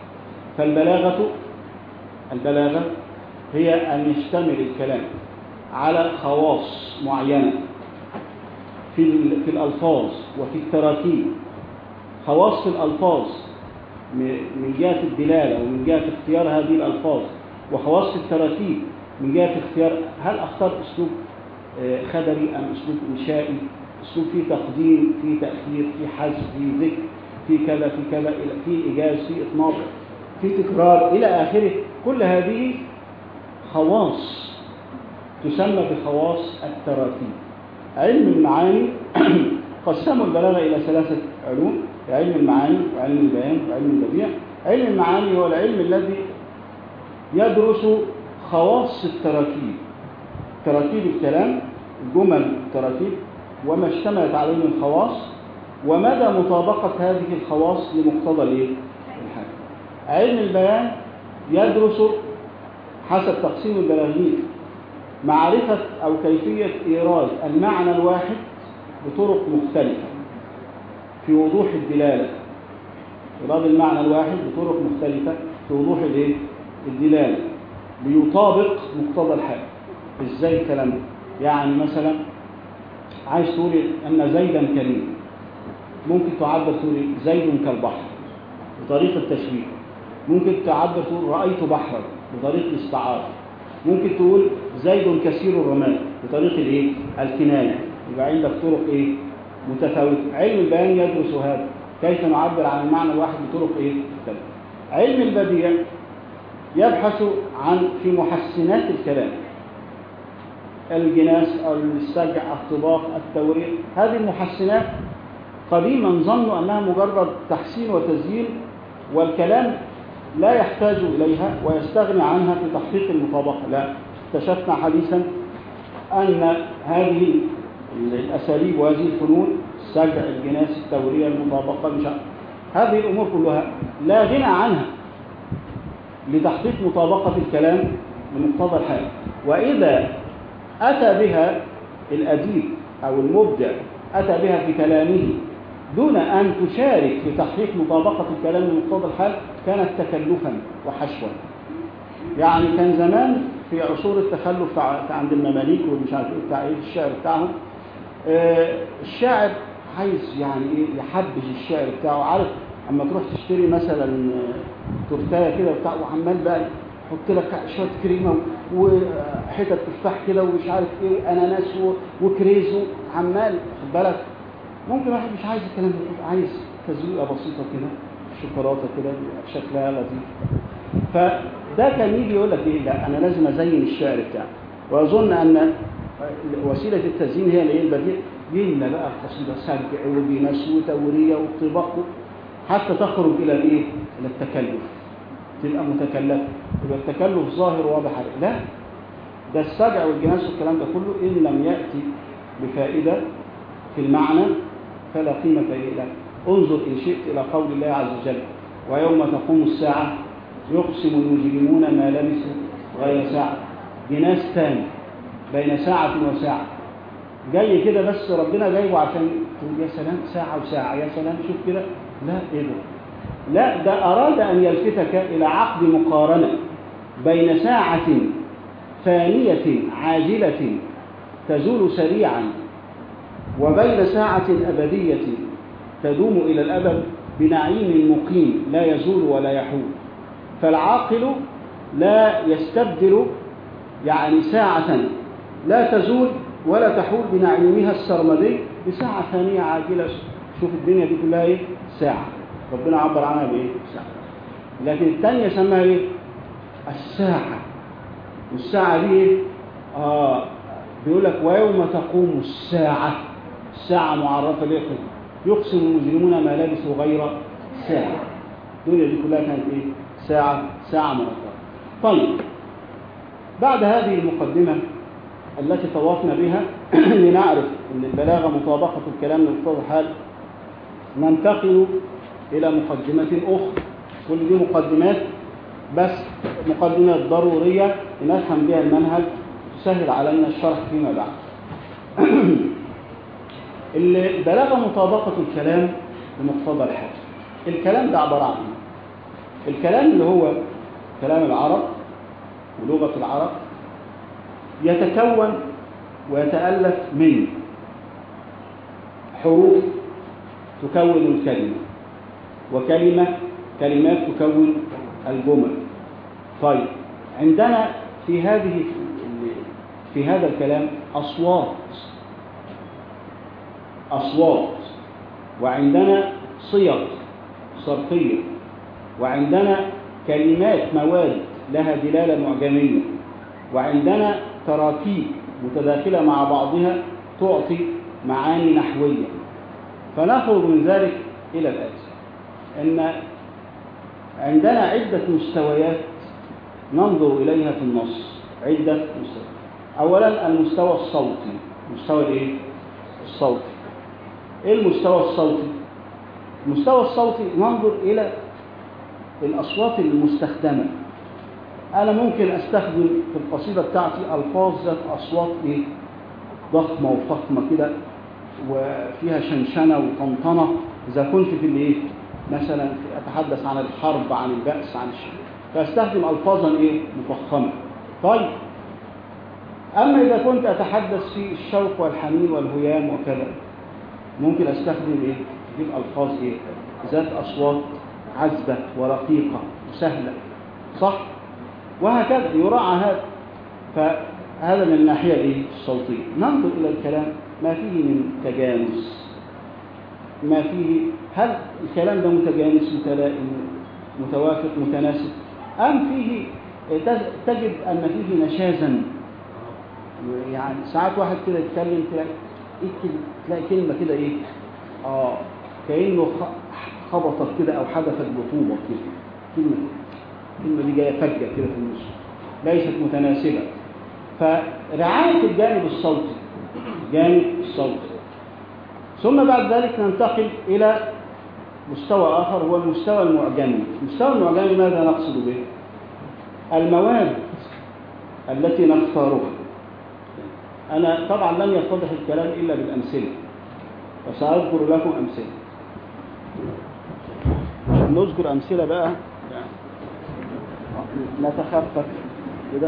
فالبلاغة هي أن يشتمل الكلام على خواص معينة في الألفاظ وفي التراكيب. خواص الألفاظ من جهة الدلالة ومن جهة اختيار هذه الألفاظ، وخواص التراكيب من جهة اختيار هل أختار أسلوب خبري أم أسلوب إنشائي، أسلوب فيه تقديم، فيه تأخير، فيه حذف، فيه ذكر، فيه كذا، فيه كذا، فيه إيجاز، فيه إطناب، فيه تكرار إلى آخره. كل هذه خواص تسمى بخواص التراكيب. علم المعاني قسموا البلاغة إلى 3 علوم: علم المعاني وعلم البيان وعلم البديع. علم المعاني هو العلم الذي يدرس خواص التراكيب، تراكيب الكلام، جمل التراكيب وما اشتملت عليه من خواص، ومدى مطابقة هذه الخواص لمقتضى الحال. علم البيان يدرس حسب تقسيم البلاغيين معرفة أو كيفية إيراد المعنى الواحد بطرق مختلفة في وضوح الدلالة. إيراد المعنى الواحد بطرق مختلفة في وضوح الدلالة ليطابق مقتضى الحال. إزاي الكلام ده؟ يعني مثلا عايز تقول أن زيدا كريم، ممكن تعبر تقول زيد كالبحر بطريقة التشبيه، ممكن تعبر تقول رأيت بحرا بطريقة الاستعارة، ممكن تقول زيد كثير الرماد بطريقة الكناية. يبقى عندك طرق متفاوتة. علم البيان يدرس هذا، كيف نعبر عن المعنى الواحد بطرق مختلفة. علم البديع يبحث عن في محسنات الكلام، الجناس، السجع، الطباق، التوريق. هذه المحسنات قديما ظنوا أنها مجرد تحسين وتزيين، والكلام لا يحتاج إليها ويستغني عنها في تحقيق المطابقة. لا، اكتشفنا حديثا أن هذه الأساليب وهذه الفنون، السجع، الجناس، التورية، المطابقة، هذه الأمور كلها لا غنى عنها لتحقيق مطابقة الكلام لمقتضى الحال. وإذا أتى بها الأديب أو المبدع، أتى بها في كلامه دون أن تشارك في تحقيق مطابقة الكلام لمقتضى الحال كانت تكلفا وحشوا. يعني كان زمان في عصور التخلف عند المماليك والمش عارف ايه بتاع الشعر بتاعهم، الشاعر عايز يعني يحبش الشعر بتاعه. عارف اما تروح تشتري مثلا تورتايه كده بتاع وعمال بقى يحط لك شويه كريمه وحتت تفاح كده ومش عارف ايه اناناس وكريز عمال، خد بالك. ممكن واحد مش عايز الكلام ده، عايز تزويقه بسيطه كده، شوكولاته كده شكلها لطيف. فده كان يجي يقول لك لا انا لازم ازين الشعر بتاعي، ويظن ان وسيله التزيين هي البديع. يملى بقى القصيده سجع وجناس وتوريه وطباق حتى تخرج الى الى التكلف، تبقى متكلفه، يبقى التكلف ظاهر واضح عليه. لا، ده السجع والجناس والكلام ده كله ان لم ياتي بفائده في المعنى فلا قيمه له. انظر ان شئت الى قول الله عز وجل: ويوم تقوم الساعه يقسم المجرمون ما لبثوا غير ساعه. جناس تاني بين ساعه وساعه، جاي كده بس ربنا جايبه عشان تقول يا سلام ساعه وساعه، يا سلام شوف كده. لا، ايه ده؟ لا، ده أراد أن يلفتك إلى عقد مقارنة بين ساعة فانية عاجلة تزول سريعا وبين ساعة أبدية تدوم إلى الأبد بنعيم مقيم لا يزول ولا يحول. فالعاقل لا يستبدل يعني ساعة لا تزول ولا تحول بنعيمها السرمدي بساعة ثانية عاجلة. شوف الدنيا دي كلها ايه؟ ساعة. ربنا عبر عنها بايه؟ ساعة. لكن الثانية سماها ايه؟ الساعة. والساعة دي ايه؟ بيقول لك ويوم تقوم الساعة. الساعة معرفة ليه؟ يقسم المجرمون ما لبثوا غير ساعة. الدنيا دي كلها كانت ايه؟ ساعة مرتبة. طيب، بعد هذه المقدمة التي طوفنا بها لنعرف أن البلاغة مطابقة الكلام لمقتضى الحال، ننتقل إلى مقدمة أخرى. كل دي مقدمات، بس مقدمات ضرورية نفهم بها المنهج تسهل علينا الشرح فيما بعد. البلاغة مطابقة الكلام لمقتضى الحال. الكلام ده عبارة عن ايه؟ الكلام اللي هو كلام العرب ولغة العرب يتكون ويتألف من حروف تكون الكلمة، كلمات تكون الجمل. طيب، عندنا في هذا الكلام أصوات، وعندنا صيغ صرفية، وعندنا كلمات مواد لها دلالة معجمية، وعندنا تراكيب متداخلة مع بعضها تعطي معاني نحوية. فنخرج من ذلك إلى الآتي: أن عندنا عدة مستويات ننظر إليها في النص. عدة مستويات. أولا المستوى الصوتي. مستوى الإيه؟ الصوتي. إيه المستوى الصوتي؟ المستوى الصوتي ننظر إلى الأصوات المستخدمة. أنا ممكن أستخدم في القصيدة بتاعتي ألفاظ ذات أصوات إيه؟ ضخمة وفخمة كده، وفيها شنشنة وطنطنة. إذا كنت في الإيه؟ مثلا أتحدث عن الحرب، عن البأس، عن الشيء، فأستخدم ألفاظا إيه؟ مفخمة. طيب، أما إذا كنت أتحدث في الشوق والحنين والهيام وكذا، ممكن أستخدم إيه؟ أجيب ألفاظ إيه؟ ذات أصوات عذبة ورقيقة وسهلة، صح؟ وهكذا يراعى هذا. فهذا من الناحية إيه؟ الصوتية. ننظر إلى الكلام ما فيه من تجانس، ما فيه، هل الكلام ده متجانس متلائم متوافق متناسب، أم فيه تجد أن فيه نشازا. يعني ساعات واحد كده يتكلم تلاقي كلمة كده إيه؟ كأنه خبطت كده أو حدثت بطوبة كده. الكلمة دي جاية فجة كده في النص، ليست متناسبة. فرعاية الجانب الصوتي. ثم بعد ذلك ننتقل إلى مستوى آخر، هو المستوى المعجمي. المستوى المعجمي ماذا نقصد به؟ المواد التي نختارها. أنا طبعا لن يتضح الكلام إلا بالأمثلة، وسأذكر لكم أمثلة. نذكر أمثلة بقى نتخفف كده.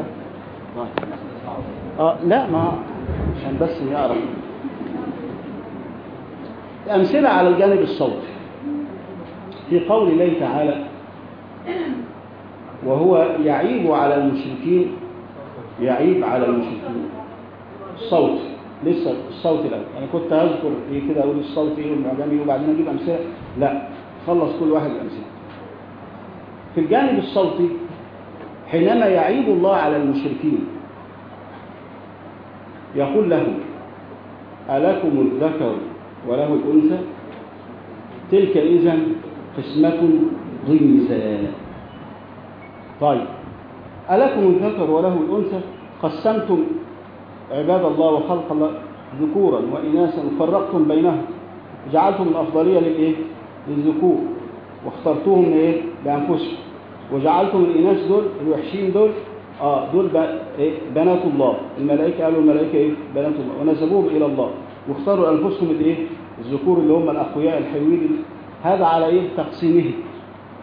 لا، ما عشان بس يعرف أمثلة على الجانب الصوتي. في قول الله تعالى: وهو يعيب على المشركين الصوت. لسه الصوت الأول. أنا كنت أذكر إيه كده، أقول الصوت إيه والمعجمي وبعدين أجيب أمثلة. لا، خلص كل واحد الأمثلة. في الجانب الصوتي حينما يعيب الله على المشركين يقول لهم: ألكم الذكر وله الأنثى تلك إذن قسمة ضيزى. طيب، ألكم الذكر وله الأنثى، قسمتم عباد الله وخلق الله ذكورا وإناثا وفرقتم بينهم، جعلتم الأفضلية للذكور واخترتوهم إيه؟ بأنفسكم، وجعلتم الإناث دول الوحشين دول بنات الله. الملائكة قالوا الملائكة إيه؟ بنات الله، ونسبوهم إلى الله، واختاروا أنفسهم الذكور اللي هم الأقوياء الحلوين. هذا على إيه؟ تقسيمه.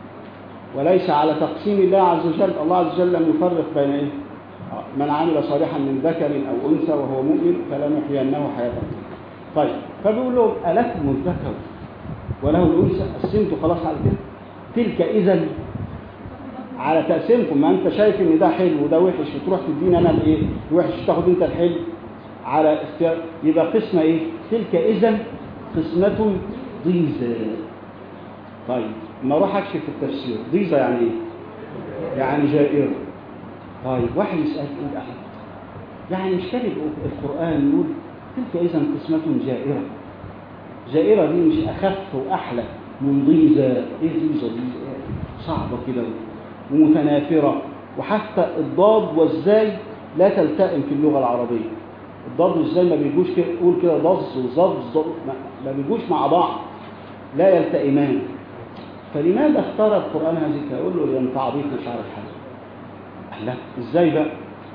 وليس على تقسيم الله عز وجل. الله عز وجل لم يفرق بين إيه؟ من عمل صالحا من ذكر أو أنثى وهو مؤمن فلنحيينه حياة. طيب، فبيقول لهم ألكم الذكر وله الأنثى؟ قسمتوا خلاص على كده؟ تلك إذا على تقسيمكم، ما أنت شايف إن ده حلو وده وحش وتروح تدين أنا الإيه؟ الوحش تاخد أنت الحلو على اختيار، يبقى قسمة إيه؟ تلك إذا قسمة ضيزى. طيب، ما أروح أكشف في التفسير، ضيزى يعني إيه؟ يعني جائرة. طيب، واحد يسأل إيه أحد؟ يعني مش كاتب القرآن يقول تلك إذا قسمة جائرة؟ جائرة دي مش أخف وأحلى من ضيزى؟ إيه ضيزى دي؟ صعبة كده ومتنافرة، وحتى الضاد والزاي لا تلتئم في اللغة العربية. الضاد والزاي ما بيجوش كده، قول كده ضز وظبز، ما بيجوش مع بعض، لا يلتئمان. فلماذا اختار القرآن هذه؟ أقول له لأن تعبيط مش عارف حاجة. لا، إزاي بقى؟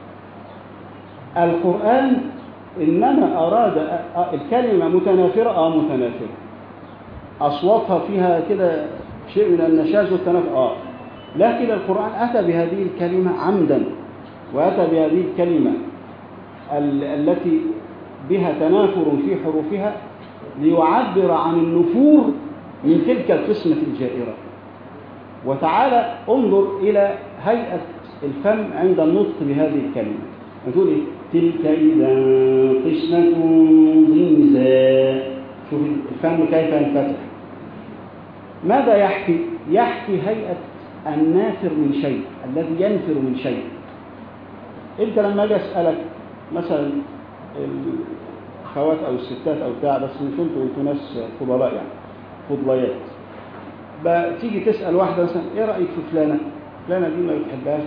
القرآن إنما أراد الكلمة متنافرة، متنافرة، أصواتها فيها كده شيء من النشاز والتنافر، لكن القرآن أتى بهذه الكلمة عمدا، وأتى بهذه الكلمة التي بها تنافر في حروفها ليعبر عن النفور من تلك القسمة الجائرة. وتعالى انظر إلى هيئة الفم عند النطق بهذه الكلمة. نقول إيه؟ تلك إذا قسمة ضيزى. شوف الفم كيف ينفتح. ماذا يحكي؟ يحكي هيئة النافر من شيء، الذي ينفر من شيء. انت لما اجي اسالك مثلا الخوات او الستات او بتاع، بس مش انتوا ناس فضلاء يعني فضليات، بتيجي تسال واحده مثلا ايه رايك في فلانه؟ فلانه دي ما بتحبهاش،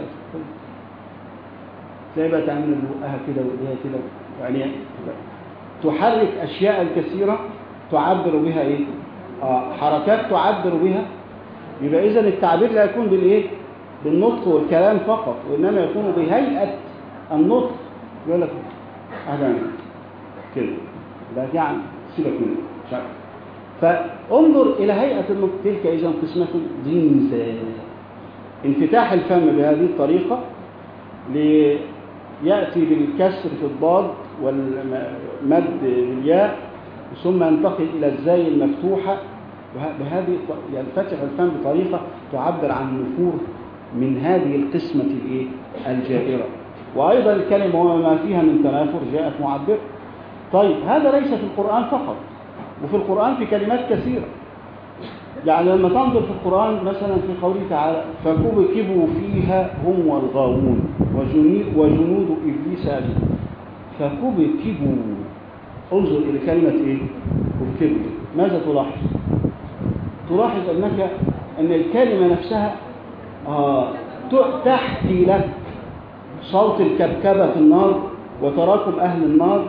تلاقي بقى تعمل بقها كده وايديها كده، يعني تحرك اشياء كثيره تعبر بها ايه؟ حركات تعبر بها. يبقى اذا التعبير لا يكون بالايه؟ بالنطق والكلام فقط، وانما يكون بهيئه النطق. يقول لك اهلا كده، ده يعني سيبك منه مش عارف. فانظر الى هيئه النطق. تلك اذا قسمه ضيزى. انفتاح الفم بهذه الطريقه لياتي بالكسر في الضاد والمد بالياء، ثم ينتقل الى الزاي المفتوحه، بهذه ينفتح الفم بطريقه تعبر عن النفور من هذه القسمه الايه؟ الجائره. وايضا الكلمه وما فيها من تنافر جاءت معبره. طيب، هذا ليس في القران فقط، وفي القران في كلمات كثيره. يعني لما تنظر في القران مثلا في قوله تعالى فكبكبوا فيها هم والغاوون وجنود ابليس اجمعون. فكبكبوا، انظر الى كلمه ايه؟ كبكبوا. ماذا تلاحظ؟ تلاحظ ان الكلمه نفسها تحكي لك صوت الكبكبه في النار، وتراكم اهل النار،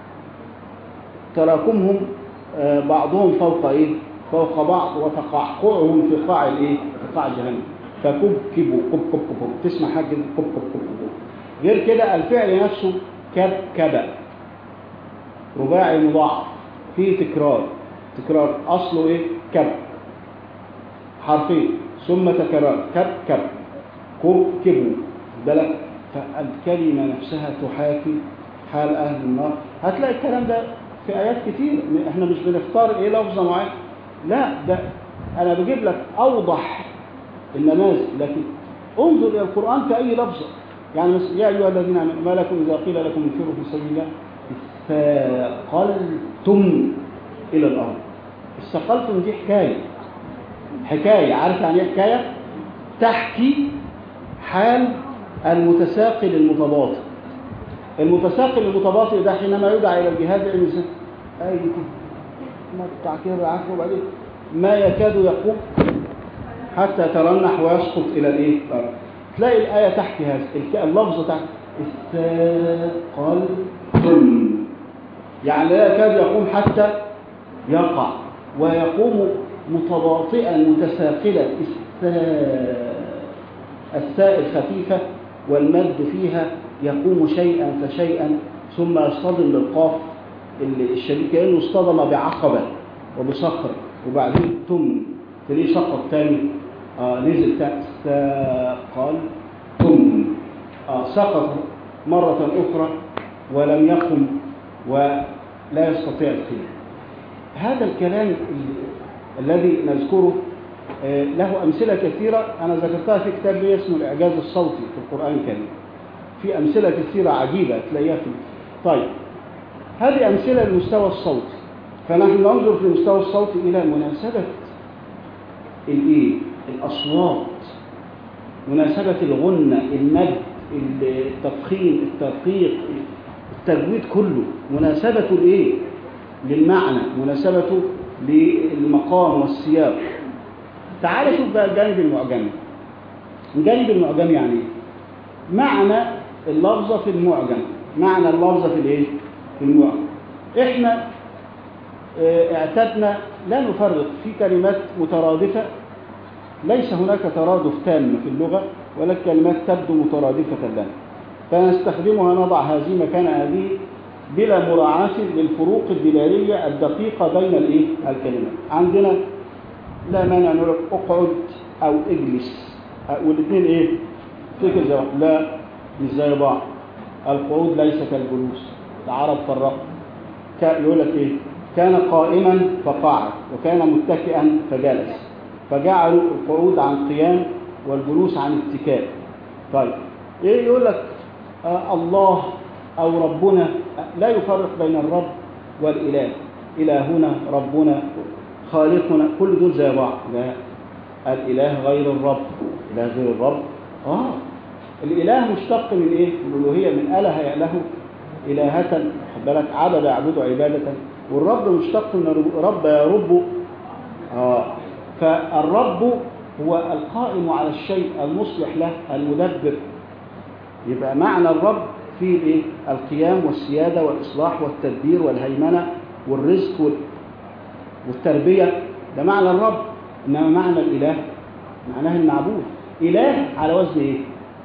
تراكمهم بعضهم فوق ايه؟ فوق بعض، وتقعقعهم في قاع الايه؟ في قاع جهنم. فكبكبوا كب كب كب، تسمع حاجه كب كب كب كب. غير كده الفعل نفسه كبكبه رباعي مضاعف فيه تكرار اصله ايه؟ كب، حرفين ثم تكرار، كب كبكبوا بالك. فالكلمه نفسها تحاكي حال اهل النار. هتلاقي الكلام ده في ايات كتير، احنا مش بنختار ايه لفظه معينه، لا، ده انا بجيب لك اوضح النماذج. لكن انظر الى القران في اي لفظه. يعني يا ايها الذين امنوا ما لكم اذا قيل لكم انفروا في سبيل الله اثقلتم الى الارض. استقلتم دي حكايه، عارف يعني ايه حكايه؟ تحكي حال المتساقل المتباطئ. المتساقل المتباطئ ده حينما يدعى الى الجهاد الانسان اي مقطع كده بالعافيه، وبعدين ما يكاد يقوم حتى ترنح ويسقط الى الايه؟ تلاقي الايه تحكي هذا اللفظ تحكي اثقلتم، يعني لا يكاد يقوم حتى يقع، ويقوم متباطئا متساقلا. الساء الخفيفه والمد فيها يقوم شيئا فشيئا، ثم يصطدم بالقاف الشديد كأنه اصطدم بعقبة وبصخر، وبعدين تلاقيه سقط تاني نزل قال قم، سقط مرة أخرى ولم يقم ولا يستطيع القيام. هذا الكلام الذي نذكره له أمثلة كثيرة، أنا ذكرتها في كتاب لي اسمه الإعجاز الصوتي في القرآن الكريم، في أمثلة كثيرة عجيبة تلاقيها في. طيب هذه أمثلة للمستوى الصوتي، فنحن ننظر في المستوى الصوتي إلى مناسبة الأصوات، مناسبة الغنة، المد، التفخيم، الترقيق، التجويد، كله مناسبته للمعنى، مناسبته للمقام والسياق. تعال شوف بقى الجانب المعجمي. الجانب المعجمي يعني ايه؟ معنى اللفظة في المعجم، معنى اللفظة في في المعجم. احنا اعتدنا لا نفرق في كلمات مترادفة، ليس هناك ترادف تام في اللغة، ولا الكلمات تبدو مترادفة لنا، فنستخدمها، نضع هذه مكان هذه بلا مراعاة للفروق الدلالية الدقيقة بين الكلمات. عندنا لا مانع نقول اقعد او اجلس، والاثنين فكر زي بعض، لا مش زي بعض. القعود ليس كالجلوس، العرب فرقوا، يقول لك كان قائما فقعد، وكان متكئا فجلس، فجعلوا القعود عن قيام والجلوس عن اتكاء. طيب يقول لك الله او ربنا، لا يفرق بين الرب والاله، الهنا، ربنا، خالقنا، كل دول زي بعض. لا، الاله غير الرب، اله غير الرب. الاله مشتق من من الالوهيه، من اله ياله الهه، خد بالك، عبد يعبد عباده. والرب مشتق من رب يرب. فالرب هو القائم على الشيء، المصلح له، المدبر. يبقى معنى الرب فيه القيام والسياده والاصلاح والتدبير والهيمنه والرزق والتربيه، ده معنى الرب. انما معنى الاله معناه المعبود. اله على وزن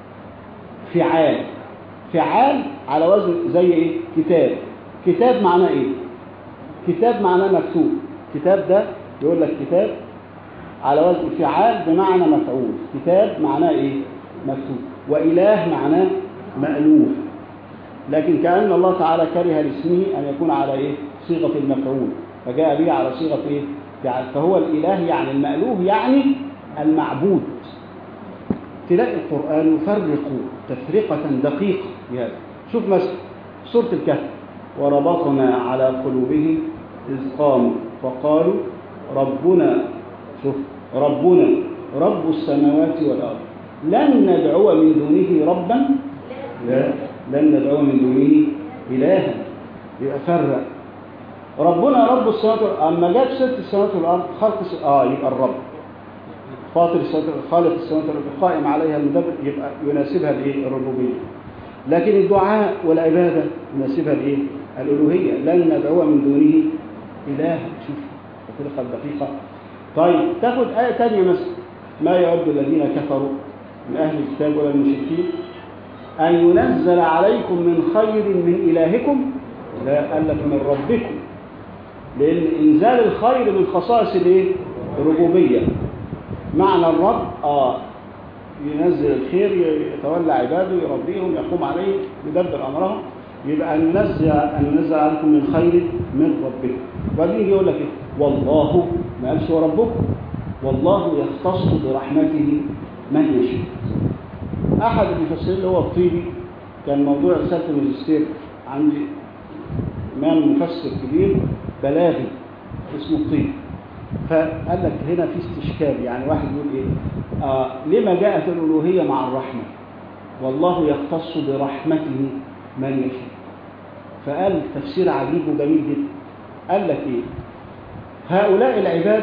فعال، فعال على وزن زي كتاب. كتاب معناه كتاب معناه مكتوب. كتاب ده يقول لك كتاب على وزن فعال بمعنى مفعول، كتاب معناه مكتوب. وإله معناه مألوف، لكن كأن الله تعالى كره لاسمه أن يكون على صيغة المفعول، فجاء به على صيغة فعل. فهو الإله يعني المألوف، يعني المعبود. تلاقي القرآن يفرق تفرقة دقيقة بهذا. شوف مثلا سورة الكهف: وربطنا على قلوبهم إذ قاموا فقالوا ربنا، شوف، ربنا رب السماوات والأرض لن ندعو من دونه ربا، لا، لن ندعو من دونه إلها. يبقى فرق ربنا رب السماوات والأرض. أما جاب ست السماوات والأرض خلق يبقى الرب فاطر السماوات، خالق السماوات والأرض، قائم عليها المدبر، يبقى يناسبها الربوبية. لكن الدعاء والعبادة يناسبها الألوهية. لن ندعو من دونه إله. شوف الطريقة الدقيقة. طيب تاخد آية تانية مثلا: ما يود الذين كفروا من أهل الكتاب ولا المشركين أن ينزل عليكم من خير من إلهكم، لا، قال لك من ربكم، لأن إنزال الخير من خصائص الربوبية. معنى الرب ينزل الخير، يتولى عباده، يربيهم، يقوم عليهم، يدبر أمرهم. يبقى أن ينزل عليكم من خير من ربكم. وبعدين يقول لك والله، ما قالش هو ربكم، والله يختص برحمته من يشاء. أحد المفسرين اللي هو الطيبي، كان موضوع رسالة الماجستير عندي إمام مفسر كبير بلاغي اسمه الطيبي، فقال لك هنا في استشكال. يعني واحد يقول لما جاءت الألوهية مع الرحمة؟ والله يختص برحمته من يشاء. فقال تفسير عجيب وجميل جدا. قال لك هؤلاء العباد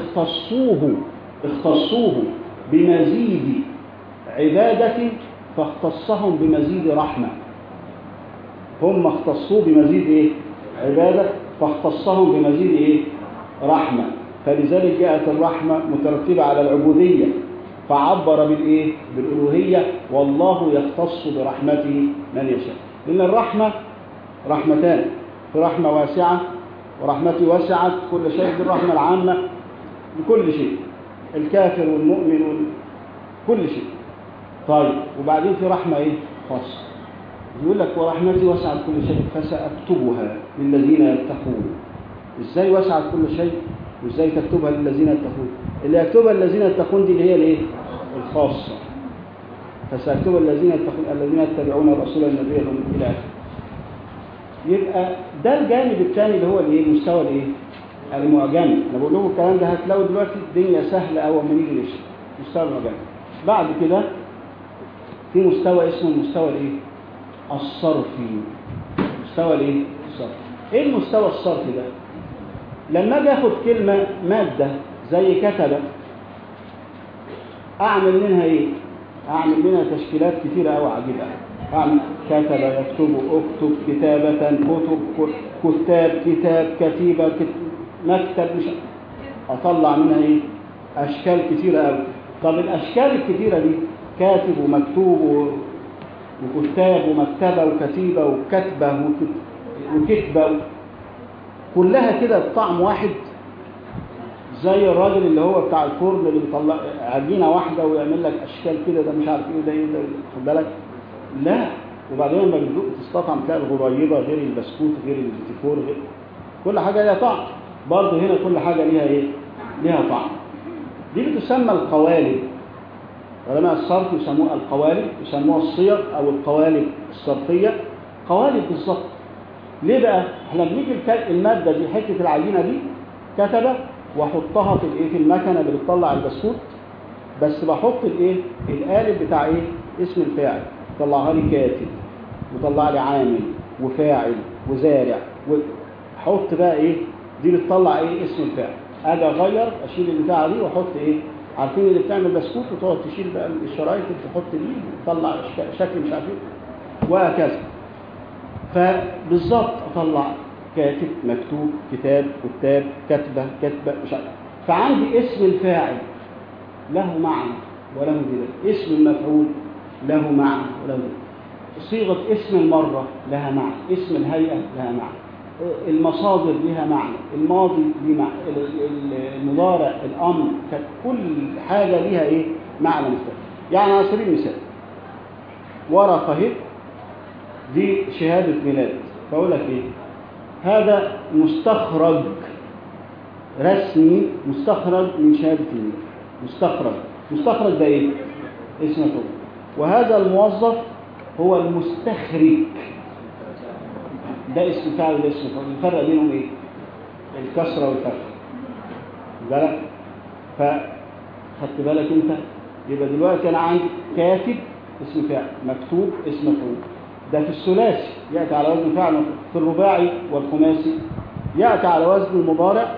اختصوه بمزيد عبادة، فاختصهم بمزيد رحمة. هم اختصوه بمزيد عبادة، فاختصهم بمزيد رحمة. فلذلك جاءت الرحمة مترتبة على العبودية، فعبر بالألوهية: والله يختص برحمته من يشاء. لأن الرحمة رحمتان، في رحمة واسعة، ورحمتي وسعت كل شيء، بالرحمة العامة لكل شيء. الكافر والمؤمن كل شيء. طيب وبعدين في رحمة ايه خاصة، يقول لك ورحمتي وسعت كل شيء فسأكتبها للذين يتقون. ازاي وسعت كل شيء وازاي تكتبها للذين يتقون؟ اللي يكتبها للذين يتقون دي اللي هي الايه الخاصة، فسأكتبها للذين يتقون الذين يتبعون الرسول النبي الأمي إلى آخره. يبقى ده الجانب الثاني اللي هو الايه المستوى الايه المعجمي. انا بقول لكم الكلام ده هتلاقوا دلوقتي الدنيا سهله اول ما نيجي نشرح مستوى المعجمي. بعد كده في مستوى اسمه المستوى الايه الصرفي. مستوى الايه الصرفي. ايه المستوى الصرفي ده؟ لما اجي اخد كلمه ماده زي كتب، اعمل منها ايه؟ اعمل منها تشكيلات كثيره قوي عجيبه. اعمل كتب، يكتب، اكتب، كتابه، كتب، كتاب، كتاب، كتيبه، مكتب، مش اطلع منها ايه اشكال كثيره قوي. طب الاشكال الكثيره دي كاتب ومكتوب وكتاب ومكتبه وكتيبه وكتبه وكتبه كلها كده بطعم واحد، زي الراجل اللي هو بتاع الفرن اللي بيطلع عجينه واحده ويعمل لك اشكال كده، ده مش عارف ايه ده ايه ده، خد بالك. لا، وبعدين لما بتدوق تستطعم تلاقي الغريبه غير البسكوت غير البيتيفور غير كل حاجه ليها طعم. برضه هنا كل حاجه ليها ايه؟ ليها طعم. دي بتسمى القوالب. علماء الصرف يسموها القوالب، يسموها الصيغ او القوالب الصرفيه. قوالب بالظبط. ليه بقى؟ احنا بنيجي الماده دي حته العجينه دي كتبه واحطها في الايه في المكنه اللي بتطلع البسكوت، بس بحط الايه القالب بتاع ايه اسم الفاعل، طلعها لي كاتب وطلع لي عامل وفاعل وزارع، وحط بقى ايه دي بتطلع ايه اسم الفاعل. اجي اغير اشيل البتاعه دي واحط ايه، عارفين اللي بتعمل بسكوت وتقعد تشيل بقى الشرايط تحط دي تطلع شكل مش عارف ايه وهكذا. فبالظبط اطلع كاتب، مكتوب، كتاب، كتاب، كتبه، كتبه، مش عارف. فعندي اسم الفاعل له معنى وله دلالة، اسم المفعول له معنى وله دلالة، صيغه اسم المره لها معنى، اسم الهيئه لها معنى، المصادر لها معنى، الماضي ليه معنى، المضارع، الامر، كل حاجه ليها ايه معنى مختلف. يعني على سبيل المثال ورقه اهي دي شهاده ميلاد، بقول لك ايه هذا مستخرج رسمي، مستخرج من شهاده الميلاد. مستخرج ده ايه اسم مفعول. وهذا الموظف هو المستخرج، ده اسم فاعل وده اسم مفعول. الفرق بينهم ايه؟ الكسره والفتحه. بالك؟ فخدت بالك انت؟ يبقى دلوقتي انا عندي كاتب اسم فاعل، مكتوب اسم مفعول. ده في الثلاثي ياتي على وزن فاعل، في الرباعي والخماسي ياتي على وزن المضارع،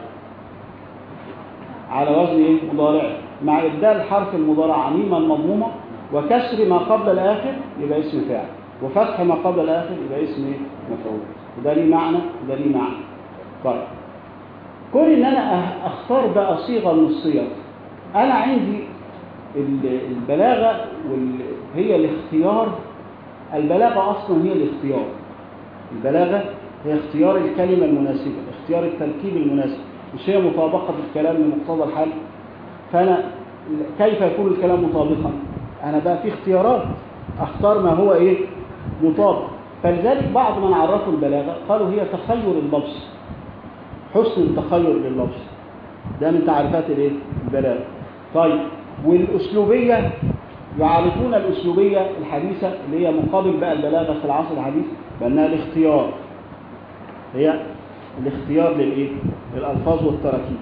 على وزن ايه مضارع، مع ابدال حرف المضارع ميما مضمومه وكسر ما قبل الاخر يبقى اسم فاعل، وفتح ما قبل الاخر يبقى اسم ايه مفعول. وده ليه معنى وده ليه معنى. طيب كون ان انا اختار بقى صيغه من الصيغ، انا عندي البلاغه هي الاختيار. البلاغه اصلا هي الاختيار. البلاغه هي اختيار الكلمه المناسبه، اختيار التركيب المناسب، مش هي مطابقه الكلام لمقتضى الحال. فانا كيف يكون الكلام مطابقا؟ انا بقى في اختيارات اختار ما هو ايه مطابق. فلذلك بعض من عرفوا البلاغه قالوا هي تخير اللفظ، حسن التخير لللفظ، ده من تعريفات الايه البلاغه. طيب والاسلوبيه يعرفون الاسلوبيه الحديثه اللي هي مقابل بقى البلاغه في العصر الحديث بانها الاختيار، هي الاختيار للايه للالفاظ والتراكيب.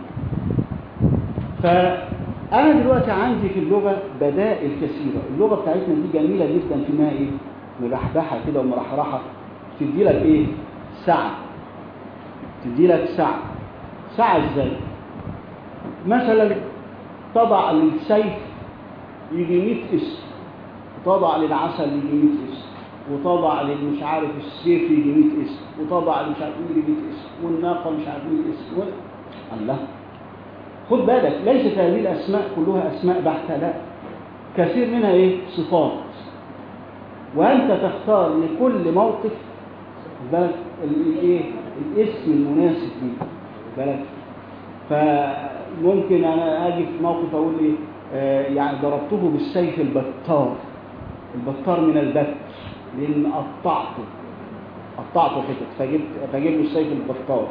فانا دلوقتي عندي في اللغه بدائل كثيره. اللغه بتاعتنا دي جميله جدا في انها ايه مبحبحه كده ومرحرحه، تدي لك ايه سعه، تدي لك سعه ازاي؟ مثلا تضع للسيف يجي 100 اسم، وتضع للعسل يجي 100 اسم، وتضع للمش عارف السيف يجي 100 اسم، وتضع لمش عارف يجي 100 اسم، والناقه مش عارف 100 اسم الله. خد بالك ليست هذه الاسماء كلها اسماء بحته، لا، كثير منها ايه صفات، وانت تختار لكل موقف بالك الايه الاسم المناسب ليه بالك. ممكن أنا أجي في موقف أقول إيه يعني ضربته بالسيف البتار من البت، لأن قطعته حتت فجيب له السيف البتار.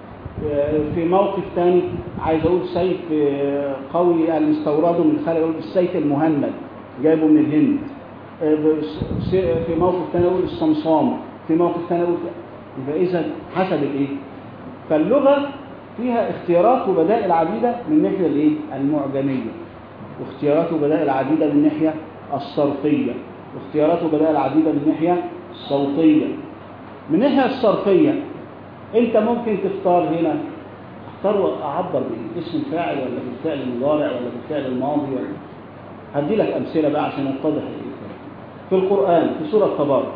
في موقف تاني عايز أقول سيف قوي المستورده من الخارج، أقول السيف المهند جايبه من الهند. في موقف تاني أقول الصمصام، في موقف تاني أقول. يبقى إذا حسب الإيه؟ فاللغة فيها اختيارات وبدائل عديدة من الناحية الإيه؟ المعجمية، واختيارات وبدائل عديدة من الناحية الصرفية، واختيارات وبدائل عديدة من الناحية الصوتية. من الناحية الصرفية أنت ممكن تختار هنا، اختار أعبر باسم فاعل ولا بالفعل المضارع ولا بالفعل الماضي ولا. هدي لك أمثلة بقى عشان يتضح في القرآن في سورة تبارك: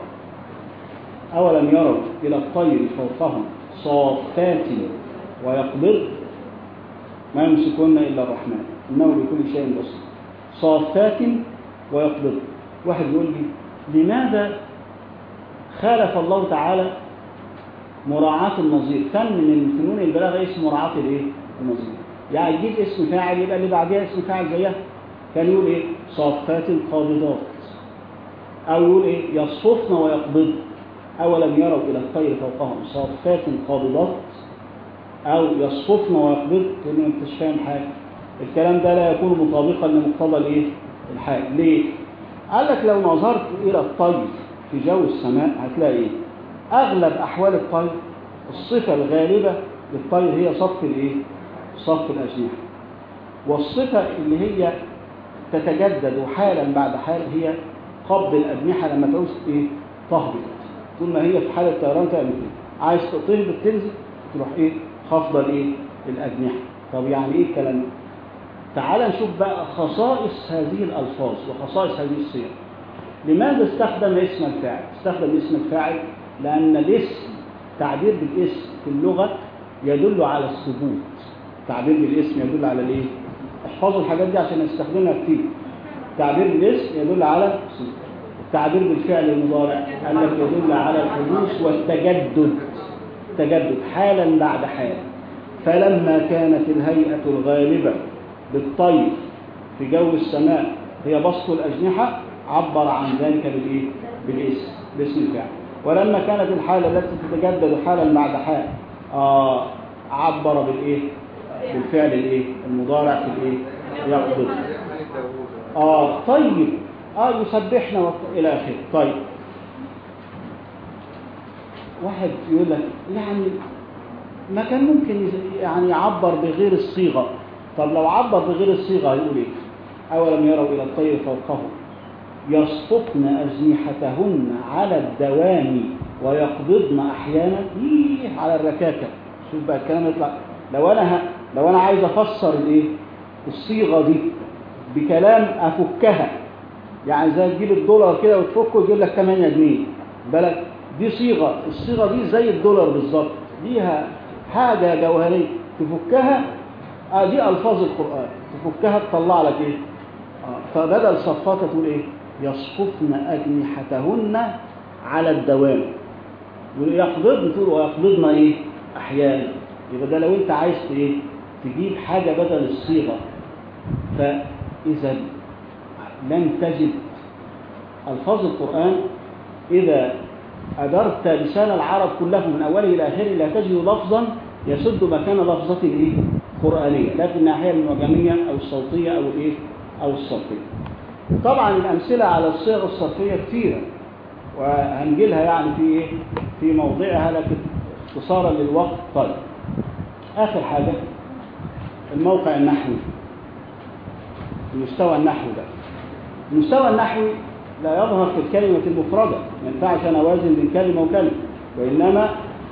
أولم يروا إلى الطير فوقهم صافات ويقبض ما يمسكون إلا الرحمن إنه بكل شيء بصير. صافات ويقبض. واحد يقول لي لماذا خالف الله تعالى مراعاة النظير؟ فن من فنون البلاغة اسم مراعاة الايه؟ النظير. يعني يجيب اسم فاعل يبقى اللي بعديها اسم فاعل زيها. كان يقول ايه؟ صافات قابضات، او يقول ايه؟ يصففن ويقبض. اولم يروا الى الطير فوقهم صافات قابضات، او يصففن ويقبض. تقول لي انت مش فاهم حاجه، الكلام ده لا يكون مطابقا لمقتضى الايه؟ الحال. ليه؟ قال لك لو نظرت الى الطير في جو السماء هتلاقي ايه؟ اغلب احوال الطير الصفه الغالبه للطير هي صف الايه؟ صف الاجنحه. والصفه اللي هي تتجدد حالا بعد حال هي قبض الاجنحه لما تعوز ايه؟ تهبط. طول ما هي في حاله طيران تعمل ايه؟ عايز تهبط تنزل تروح ايه؟ خافضه الايه؟ الاجنحه. طب يعني ايه الكلام ده؟ تعال نشوف بقى خصائص هذه الالفاظ وخصائص هذه الصيغ. لماذا استخدم اسم الفاعل؟ استخدم اسم الفاعل لأن الاسم، تعبير بالاسم في اللغة يدل على الثبوت. تعبير بالاسم يدل على الايه؟ احفظوا الحاجات دي عشان نستخدمها كتير. تعبير بالاسم يدل على الثبوت. التعبير بالفعل المضارع الذي يدل على الحدوث والتجدد، تجدد حالا بعد حال. فلما كانت الهيئة الغالبة للطير في جو السماء هي بسط الأجنحة عبر عن ذلك بالايه؟ باسم الفعل. ولما كانت الحالة التي تتجدد حالا بعد حال عبر بالايه؟ بالفعل الايه؟ المضارع في الايه؟ يقبض. طيب يسبحنا الى اخره. طيب واحد يقول لك يعني ما كان ممكن يعني يعبر بغير الصيغة. طب لو عبر بغير الصيغة هيقول ايه؟ أولم يروا إلى الطير فوقهم يصفقن أجنحتهن على الدوام ويقبضن أحيانا على الركاكة. شوف بقى الكلام يطلع. لو أنا عايز أفسر الايه؟ الصيغة دي بكلام أفكها، يعني زي تجيب الدولار كده وتفكه ويجيب لك 8 جنيه بالك. دي صيغة، الصيغة دي زي الدولار بالظبط، ليها حاجة جوهرية تفكها. دي ألفاظ القرآن تفكها تطلع لك ايه؟ فبدل صفات تقول ايه؟ يصففن أجنحتهن على الدوام. ويقبضن تقول ويقبضن ايه؟ أحيانا. يبقى ده لو انت عايز ايه؟ تجيب حاجة بدل الصيغة. فإذا لن تجد ألفاظ القرآن إذا أدرت لسان العرب كله من أوله إلى آخره لا تجد لفظا يسد مكان لفظة إيه؟ قرآنية، لا في الناحية المعجمية أو الصوتية أو الإيه؟ أو الصرفية. طبعا الأمثلة على الصيغ الصرفية كثيرة وهنجيلها يعني في إيه؟ في موضعها، لكن اختصارا للوقت. طيب آخر حاجة الموقع النحوي، المستوى النحوي ده. المستوى النحوي لا يظهر في الكلمة المفردة، ما ينفعش أنا أوازن بين كلمة وكلمة، وإنما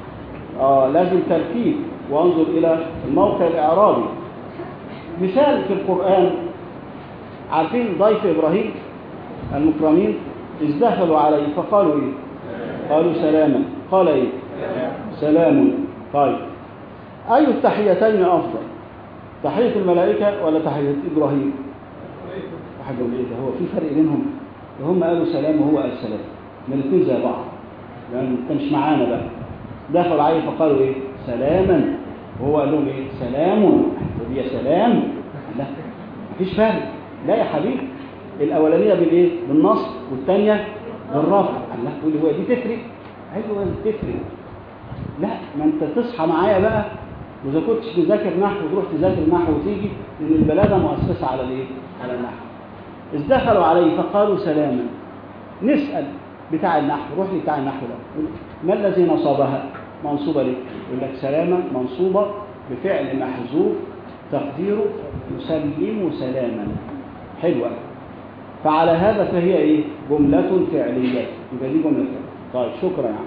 لازم تركيب وانظر إلى الموقع الإعرابي. مثال في القرآن، عارفين ضيف إبراهيم المكرمين إذ دخلوا عليه فقالوا إيه؟ قالوا سلاما. قال إيه؟ سلام. طيب أي التحيتين أفضل؟ تحية الملائكة ولا تحية إبراهيم؟ واحد يقول إيه ده؟ هو في فرق بينهم؟ هم قالوا سلام وهو قال سلام، من الاثنين زي بعض، يعني انت مش معانا بقى. دخلوا عليه فقالوا ايه؟ سلاما، وهو قال لهم ايه؟ سلام. يا سلام، لا مفيش فرق، لا يا حبيبي، الاولانيه بالايه؟ بالنصب، والثانيه بالرفع. الله تقول لي هو دي تفرق؟ ايوه تفرق. لا، ما انت تصحى معايا بقى، واذا كنتش تذاكر نحو تروح تذاكر نحو وتيجي، لان البلاغه مؤسسه على الايه؟ على النحو. إذ دخلوا عليه فقالوا سلاما. نسال بتاع النحو، روح لي بتاع النحو ده، ما الذي نصبها؟ منصوبه ليه؟ يقول لك سلاما منصوبه بفعل محذوف تقديره يسلم سلاما. حلوه. فعلى هذا فهي ايه؟ جمله فعليه. يبقى دي جمله فعليه. طيب شكرا يا عم،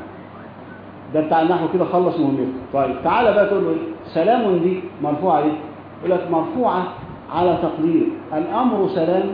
ده بتاع النحو كده خلص مهمته. طيب تعالى بقى تقول له ايه؟ سلام دي مرفوعه ليه؟ يقول لك مرفوعه على تقدير الامر سلام،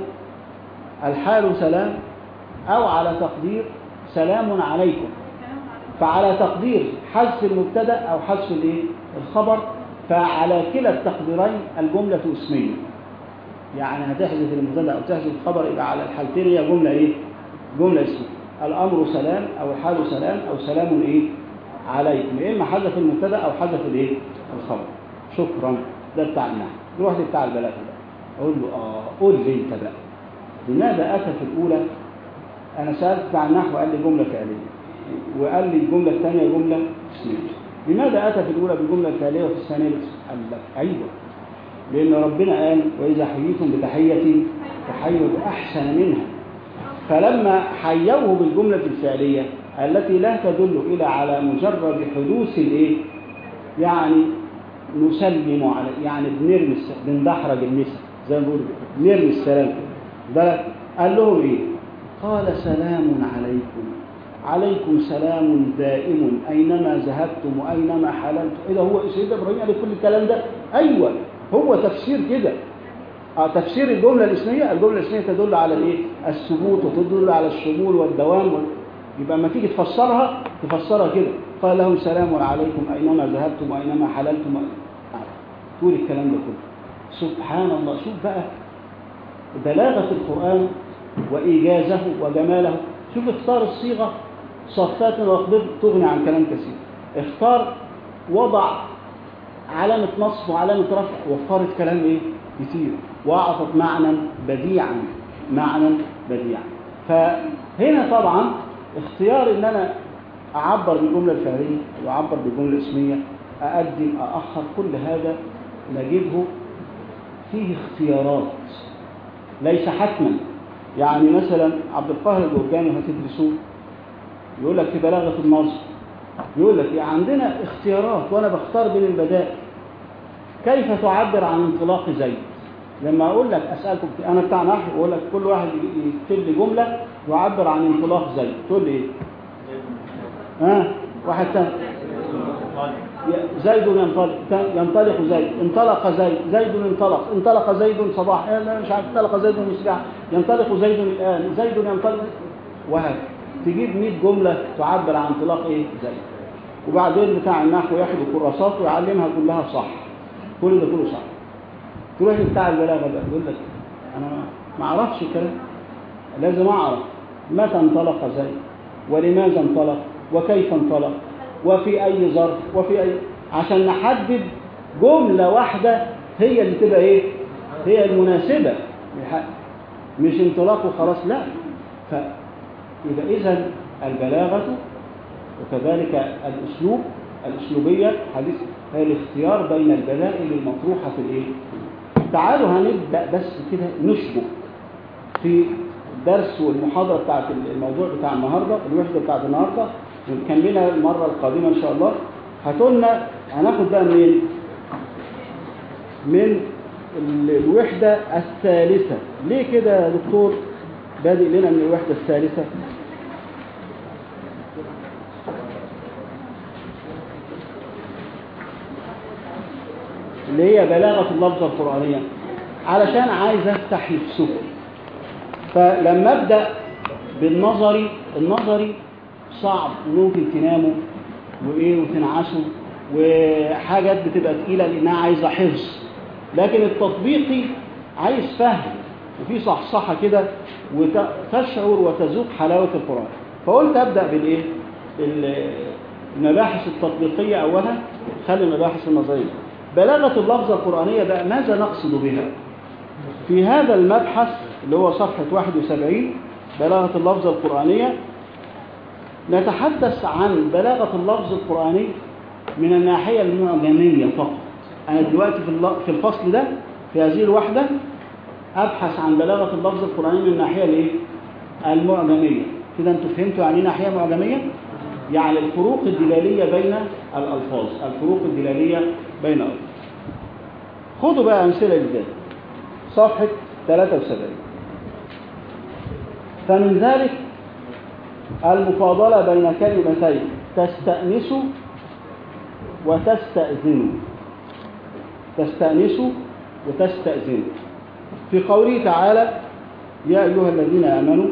الحال سلام، او على تقدير سلام عليكم. فعلى تقدير حذف المبتدا او حذف الايه؟ الخبر. فعلى كلا التقديرين الجمله اسميه، يعني هتحذف المبتدا او تحذف الخبر، يبقى على الحالتين هي جمله ايه؟ جمله اسميه. الامر سلام او الحال سلام او سلام ايه؟ عليكم. يا اما حذف المبتدا او حذف الايه؟ الخبر. شكرا. ده بتاع النحو. نروح لبتاع البلاغه بقى، اقول له قول لي انت بقى لماذا اتى في الاولى؟ انا سالت بتاع النحو قال لي جمله فعليه، وقال لي الجمله الثانيه جمله اسميه. لماذا اتى في الاولى بالجمله الفعليه وفي الثانيه؟ قال لك ايوه، لان ربنا قال واذا حييتم بتحيه فحيوا باحسن منها. فلما حيوه بالجمله الفعليه التي لا تدل إلى على مجرد حدوث الايه؟ يعني نسلم على، يعني بندحرج النساء زي ما بيقولوا، نرمي السلام ده. قال لهم ايه؟ قال سلام عليكم، عليكم سلام دائم اينما ذهبتم واينما حللتم. ايه ده؟ هو سيدنا ابراهيم قال كل الكلام ده؟ ايوه، هو تفسير كده. تفسير الجمله الاسميه. الجمله الاسميه تدل على الايه؟ الثبوت، وتدل على الشمول والدوام. يبقى لما تيجي تفسرها كده، قال لهم سلام عليكم اينما ذهبتم واينما حللتم. تقول الكلام ده كله. سبحان الله. شوف بقى بلاغه القران وايجازه وجماله. شوف اختار الصيغه صفات واخفض تغني عن كلام كثير. اختار وضع علامه نصب وعلامه رفع، وفرت كلام ايه؟ كتير، واعطت معنى بديعا. فهنا طبعا اختيار ان انا اعبر بالجمله الفعليه واعبر بالجمله الاسميه، اقدم ااخر، كل هذا نجده فيه اختيارات ليس حتما. يعني مثلا عبد القاهر الجرجاني هتدرسوه يقول لك في بلاغه النصب، يقول لك عندنا اختيارات وانا بختار بين البدائل. كيف تعبر عن انطلاق زيد؟ لما اقول لك اسالكم، انا بتاع نحو، واقول لك كل واحد يكتب لي جمله يعبر عن انطلاق زيد، تقول لي ايه؟ واحد ثاني. زيد ينطلق زيد، انطلق زيد انطلق زيد صباح، مش عارف، انطلق زيد مصباح، ينطلق زيد الان، زيد ينطلق، وهكذا. تجيب 100 جمله تعبر عن انطلاق ايه؟ زيد. وبعدين بتاع النحو ياخد الكراسات ويعلمها كلها صح، كل ده كله صح. تروح لبتاع البلاغه بقى يقول لك انا ما اعرفش الكلام، لازم اعرف متى انطلق زيد، ولماذا انطلق، وكيف انطلق، وفي اي ظرف، وفي اي، عشان نحدد جمله واحده هي اللي تبقى ايه؟ هي المناسبه، مش انطلاق وخلاص، لا. فيبقى اذا البلاغه وكذلك الاسلوب، الاسلوبيه حديث، هي الاختيار بين البدائل المطروحه في الايه؟ تعالوا هنبدا بس كده نشبك في الدرس والمحاضره بتاعت الموضوع بتاع النهارده، الوحده بتاعت النهارده، ونكملها المره القادمه ان شاء الله. هتقولنا هناخد بقى منين؟ من الوحده الثالثه. ليه كده يا دكتور بادئ لنا من الوحده الثالثه؟ اللي هي بلاغه اللفظه القرانيه، علشان عايز افتح نفسكم. فلما ابدا بالنظري، النظري صعب وممكن تناموا وايه وتنعسوا، وحاجات بتبقى تقيله لانها عايزه حفظ. لكن التطبيقي عايز فهم وفي صحصحه كده، وتشعر وتذوق حلاوه القران. فقلت ابدا بالايه؟ المباحث التطبيقيه اولا، خلي المباحث النظريه. بلاغة اللفظة القرآنية بقى ماذا نقصد بها؟ في هذا المبحث اللي هو صفحة 71 بلاغة اللفظة القرآنية نتحدث عن بلاغة اللفظ القرآني من الناحية المعجمية فقط. أنا دلوقتي في الفصل ده في هذه الوحدة أبحث عن بلاغة اللفظ القرآني من الناحية الإيه؟ المعجمية. كده أنتوا فهمتوا يعني ناحية معجمية؟ يعني الفروق الدلالية بين الألفاظ، الفروق الدلالية بين الألفاظ. خدوا بقى أمثلة لذلك. صفحة 73. فمن ذلك المفاضلة بين كلمتين تستأنس وتستأذن. تستأنس وتستأذن في قوله تعالى يا أيها الذين آمنوا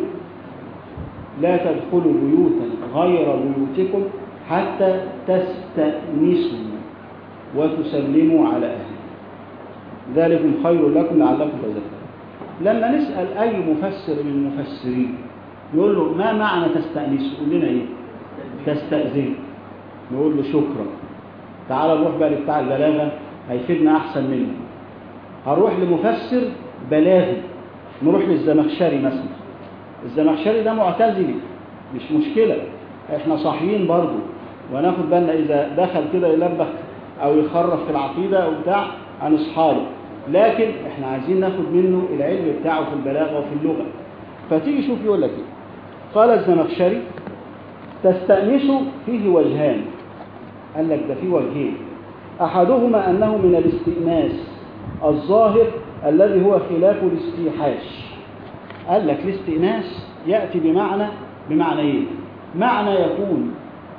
لا تدخلوا بيوتا غير بيوتكم حتى تستأنسوا وتسلموا على أهله ذلكم خير لكم لعلكم تذكرون. لما نسأل أي مفسر من المفسرين يقول له ما معنى تستأنسوا؟ يقول لنا إيه؟ تستأذن. نقول له شكرا. تعال نروح بقى لبتاع البلاغة هيفيدنا أحسن منه. هنروح لمفسر بلاغي، نروح للزمخشري مثلا. الزمخشري ده معتزلي مش مشكلة، احنا صاحيين برضه وناخد بالنا إذا دخل كده يلبخ أو يخرف في العقيدة أو بتاع هنصحاله، لكن احنا عايزين ناخد منه العلم بتاعه في البلاغة وفي اللغة. فتيجي شوف يقول لك ايه. قال الزمخشري تستأنس فيه وجهان. قال لك ده فيه وجهين، أحدهما أنه من الاستئناس الظاهر الذي هو خلاف الاستيحاش. قال لك الاستئناس يأتي بمعنى ايه؟ معنى يكون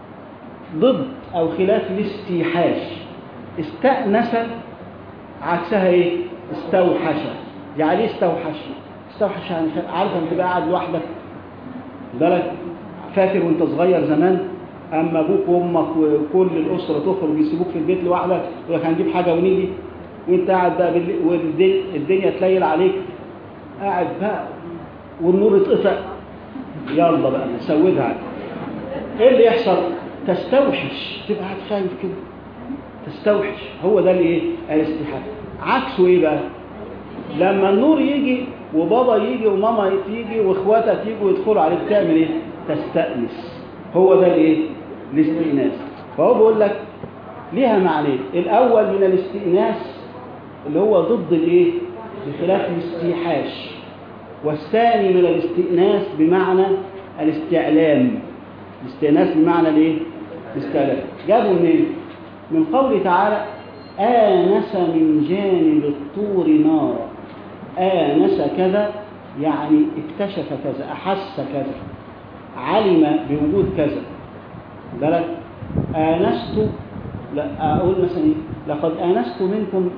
ضد أو خلاف الاستيحاش. استأنس عكسها ايه؟ استوحش. يعني ايه استوحش؟ استوحش يعني عارف انت تبقى قاعد لوحدك بالك، فاكر وانت صغير زمان اما ابوك وامك وكل الاسره تخرج يسيبوك في البيت لوحدك ويقول لك هنجيب حاجه ونيجي، وانت قاعد بقى والدنيا تليل عليك، قاعد بقى والنور اتقطع، يلا بقى نسودها. ايه اللي يحصل؟ تستوحش، تبقى قاعد خايف كده تستوحش. هو ده اللي ايه؟ الاستيحاش. عكسه ايه بقى؟ لما النور يجي وبابا يجي وماما تيجي واخواتك يجوا يدخلوا عليك تعمل ايه؟ تستأنس. هو ده الايه؟ الاستئناس. فهو بيقول لك ليها معنيين. الاول من الاستئناس اللي هو ضد الايه؟ بخلاف الاستيحاش. والثاني من الاستئناس بمعنى الاستعلام. الاستئناس بمعنى الايه؟ الاستعلام. جابوا منين؟ من قوله تعالى آنس من جانب الطور نارا. آنس كذا يعني اكتشف كذا، أحس كذا، علم بوجود كذا. بالك آنست، لا أقول مثلا لقد آنست منكم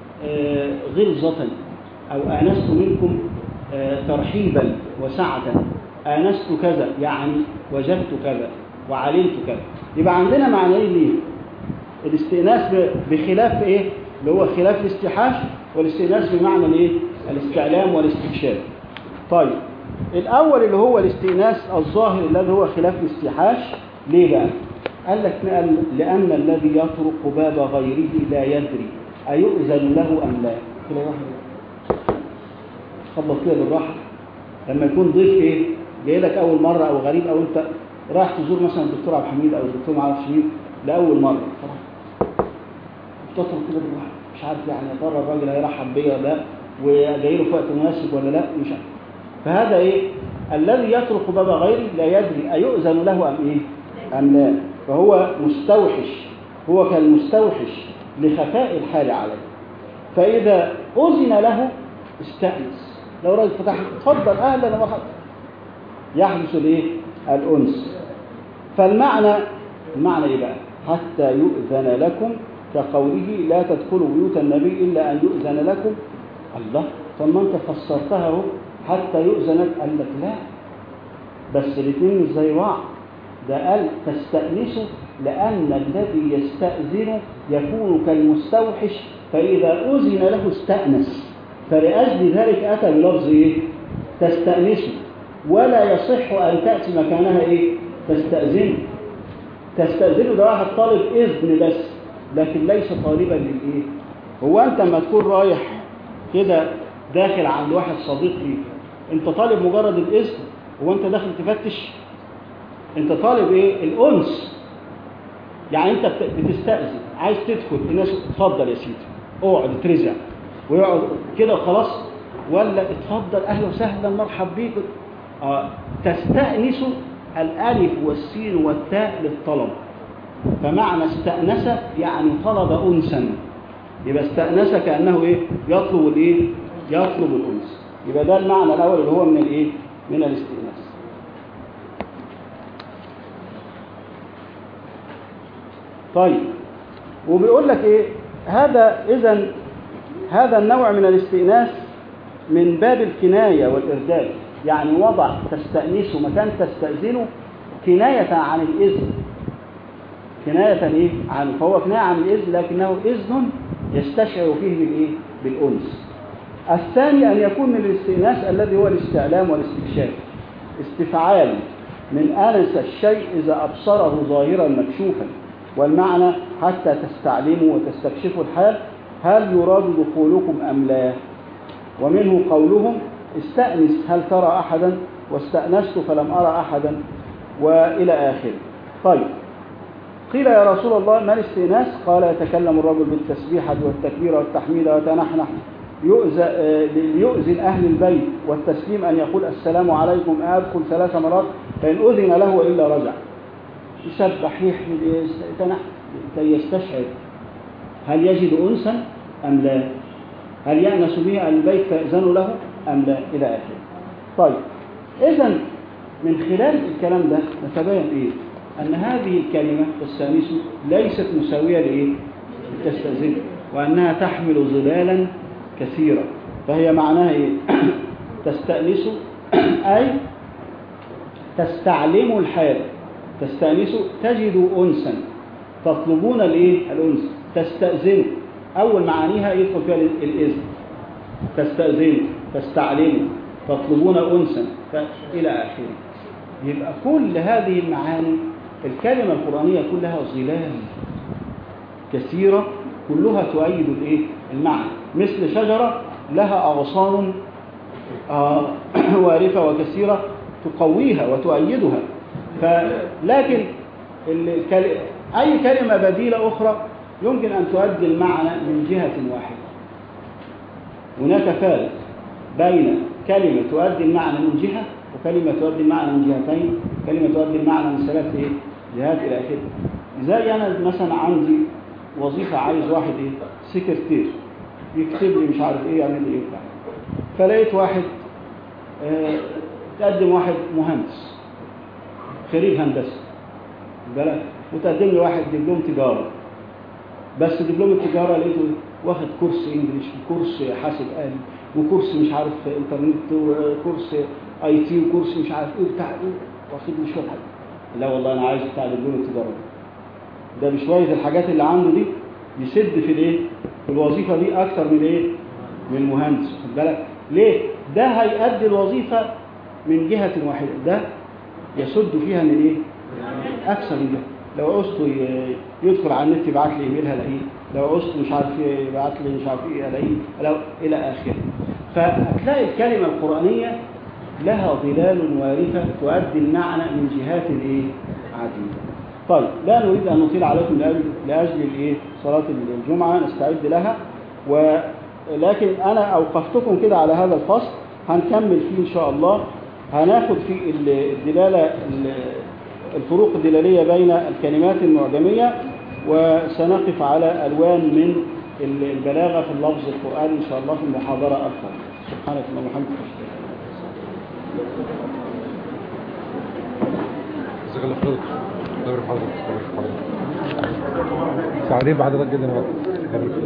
غلظة، أو آنست منكم ترحيبا وسعة. آنست كذا يعني وجدت كذا وعلمت كذا. يبقى عندنا معنيين ليه؟ الاستئناس بخلاف ايه؟ اللي هو خلاف الاستيحاش، والاستئناس بمعنى الايه؟ الاستعلام والاستكشاف. طيب الاول اللي هو الاستئناس الظاهر الذي هو خلاف الاستيحاش. ليه بقى؟ قال لك لأن الذي يطرق باب غيره لا يدري أيؤذن له أم لا. كده واحد خبط كده بالراحة. لما يكون ضيف ايه؟ جاي لك اول مرة او غريب، او انت رايح تزور مثلا الدكتور عبد الحميد او الدكتور ما اعرفش مين لاول مرة، تطرق كده بالراحة، مش عارف يعني يا ترى الراجل هيرحب بيا ولا لا، وجاي له في وقت مناسب ولا لا، مش عارف. فهذا ايه؟ الذي يطرق باب غيره لا يدري أيؤذن له أم ايه؟ أم لا. فهو مستوحش، هو كالمستوحش لخفاء الحال عليه. فإذا أذن له استأنس. لو راجل فتح اتفضل أهلا ومرحبا، يحدث الايه؟ الأنس. فالمعنى ايه بقى؟ حتى يؤذن لكم، كقوله لا تدخلوا بيوت النبي إلا أن يؤذن لكم. الله، طب ما أنت فسرتها اهو حتى يؤذن لك. قال لك لا، بس الاثنين مش زي بعض. ده قال تستأنسوا لأن الذي يستأذن يكون كالمستوحش، فإذا أذن له استأنس. فلأجل ذلك أتى بلفظ إيه؟ تستأنسوا. ولا يصح أن تأتي مكانها إيه؟ تستأذن. تستأذن ده واحد طالب إذن بس، لكن ليس طالبا للإيه. هو أنت لما تكون رايح كده داخل عند واحد صديق ليك، أنت طالب مجرد الإذن؟ هو أنت داخل تفتش؟ أنت طالب إيه؟ الأنس. يعني أنت بتستأذن، عايز تدخل، الناس اتفضل يا سيدي اقعد اترزع ويقعد كده وخلاص، ولا اتفضل أهلا وسهلا مرحب بيك. تستأنس، الألف والسين والتاء للطلب، فمعنى استأنس يعني طلب أنسا، يبقى استأنس كأنه إيه؟ يطلب الإيه؟ يطلب الأنس. يبقى ده المعنى الأول اللي هو من الإيه؟ من الاستئناس. طيب، وبيقول لك إيه؟ هذا النوع من الاستئناس من باب الكناية والإرداد، يعني وضع تستأنسه مكان تستأذنه كناية عن الإذن، كناية إيه؟ عنه، فهو كناية عن الإذن لكنه إذن يستشعر فيه بالإيه؟ بالأنس. الثاني أن يكون من الاستئناس الذي هو الاستعلام والاستكشاف، استفعال من آنس الشيء إذا أبصره ظاهرا مكشوفا، والمعنى حتى تستعلموا وتستكشفوا الحال، هل يراد دخولكم أم لا. ومنه قولهم استأنس هل ترى أحدا، واستأنست فلم أرى أحدا، وإلى آخره. طيب، قيل يا رسول الله ما الاستئناس؟ قال يتكلم الرجل بالتسبيحة والتكبير والتحميد ويتنحنح ليؤذن أهل البيت، والتسليم أن يقول السلام عليكم، أدخل 3 مرات، فإن أذن له وإلا رجع. يسبح يحمد يتنحن كي يستشعر هل يجد أنسا أم لا، هل يأنس به أهل البيت فيأذن له أم لا، إلى آخره. طيب، إذن من خلال الكلام ده نتبين إيه؟ أن هذه الكلمة تستأنس ليست مساوية لإيه؟ تستأذن، وأنها تحمل ظلالا كثيرة. فهي معناها إيه؟ تستأنس أي تستعلم الحال، تستأنس تجد أنسا، تطلبون الإيه؟ الأنس. تستأذن أول معانيها يدخل فيها الإذن، تستأذن، تستعلم، تطلبون أنسا، إلى آخره. يبقى كل هذه المعاني الكلمة القرآنية كلها ظلال كثيرة، كلها تؤيد الإيه؟ المعنى، مثل شجرة لها أغصان وارفة وكثيرة تقويها وتؤيدها. لكن أي كلمة بديلة أخرى يمكن أن تؤدي المعنى من جهة واحدة. هناك فارق بين كلمة تؤدي المعنى من جهة وكلمة تؤدي المعنى من جهتين، كلمة تؤدي المعنى من 3 جهات إلى آخره. زي أنا مثلا عندي وظيفة عايز واحد سكرتير يكتب لي مش عارف يعمل لي بتاع، فلقيت واحد تقدم واحد مهندس خريج هندسة بالك، وتقدم لي واحد دبلوم تجارة، بس دبلوم التجارة لقيته واخد كورس انجليش وكورس حاسب آلي وكورس مش عارف انترنت وكورس اي تي وكورس مش عارف بتاع واخد لي شويه حاجه. لا والله انا عايز بتاع دبلوم التجاره ده بشويه الحاجات اللي عنده دي يسد في في الوظيفه دي اكتر من من المهندس. خد بالك ليه؟ ده هيؤدي الوظيفه من جهه واحده، ده يسد فيها من اكثر من ده. لو عوزته يدخل على النت يبعت لي ايميل هلاقيه، لو عوزته مش عارف يبعت لي مش عارف هلاقيه، لو الى اخره. فهتلاقي الكلمه القرانيه لها ظلال وارثه تؤدي المعنى من جهات عديده. طيب، لا نريد ان نطيل عليكم لاجل صلاه الجمعه، نستعد لها، ولكن انا اوقفتكم كده على هذا الفصل، هنكمل فيه ان شاء الله. هناخد فيه الدلاله الفروق الدلالية بين الكلمات المعجمية، وسنقف على ألوان من البلاغة في اللفظ القرآني إن شاء الله في المحاضرة أكثر. سبحانك اللهم وبحمدك. جزاك الله خير. سعيدين بحضرتك جدا.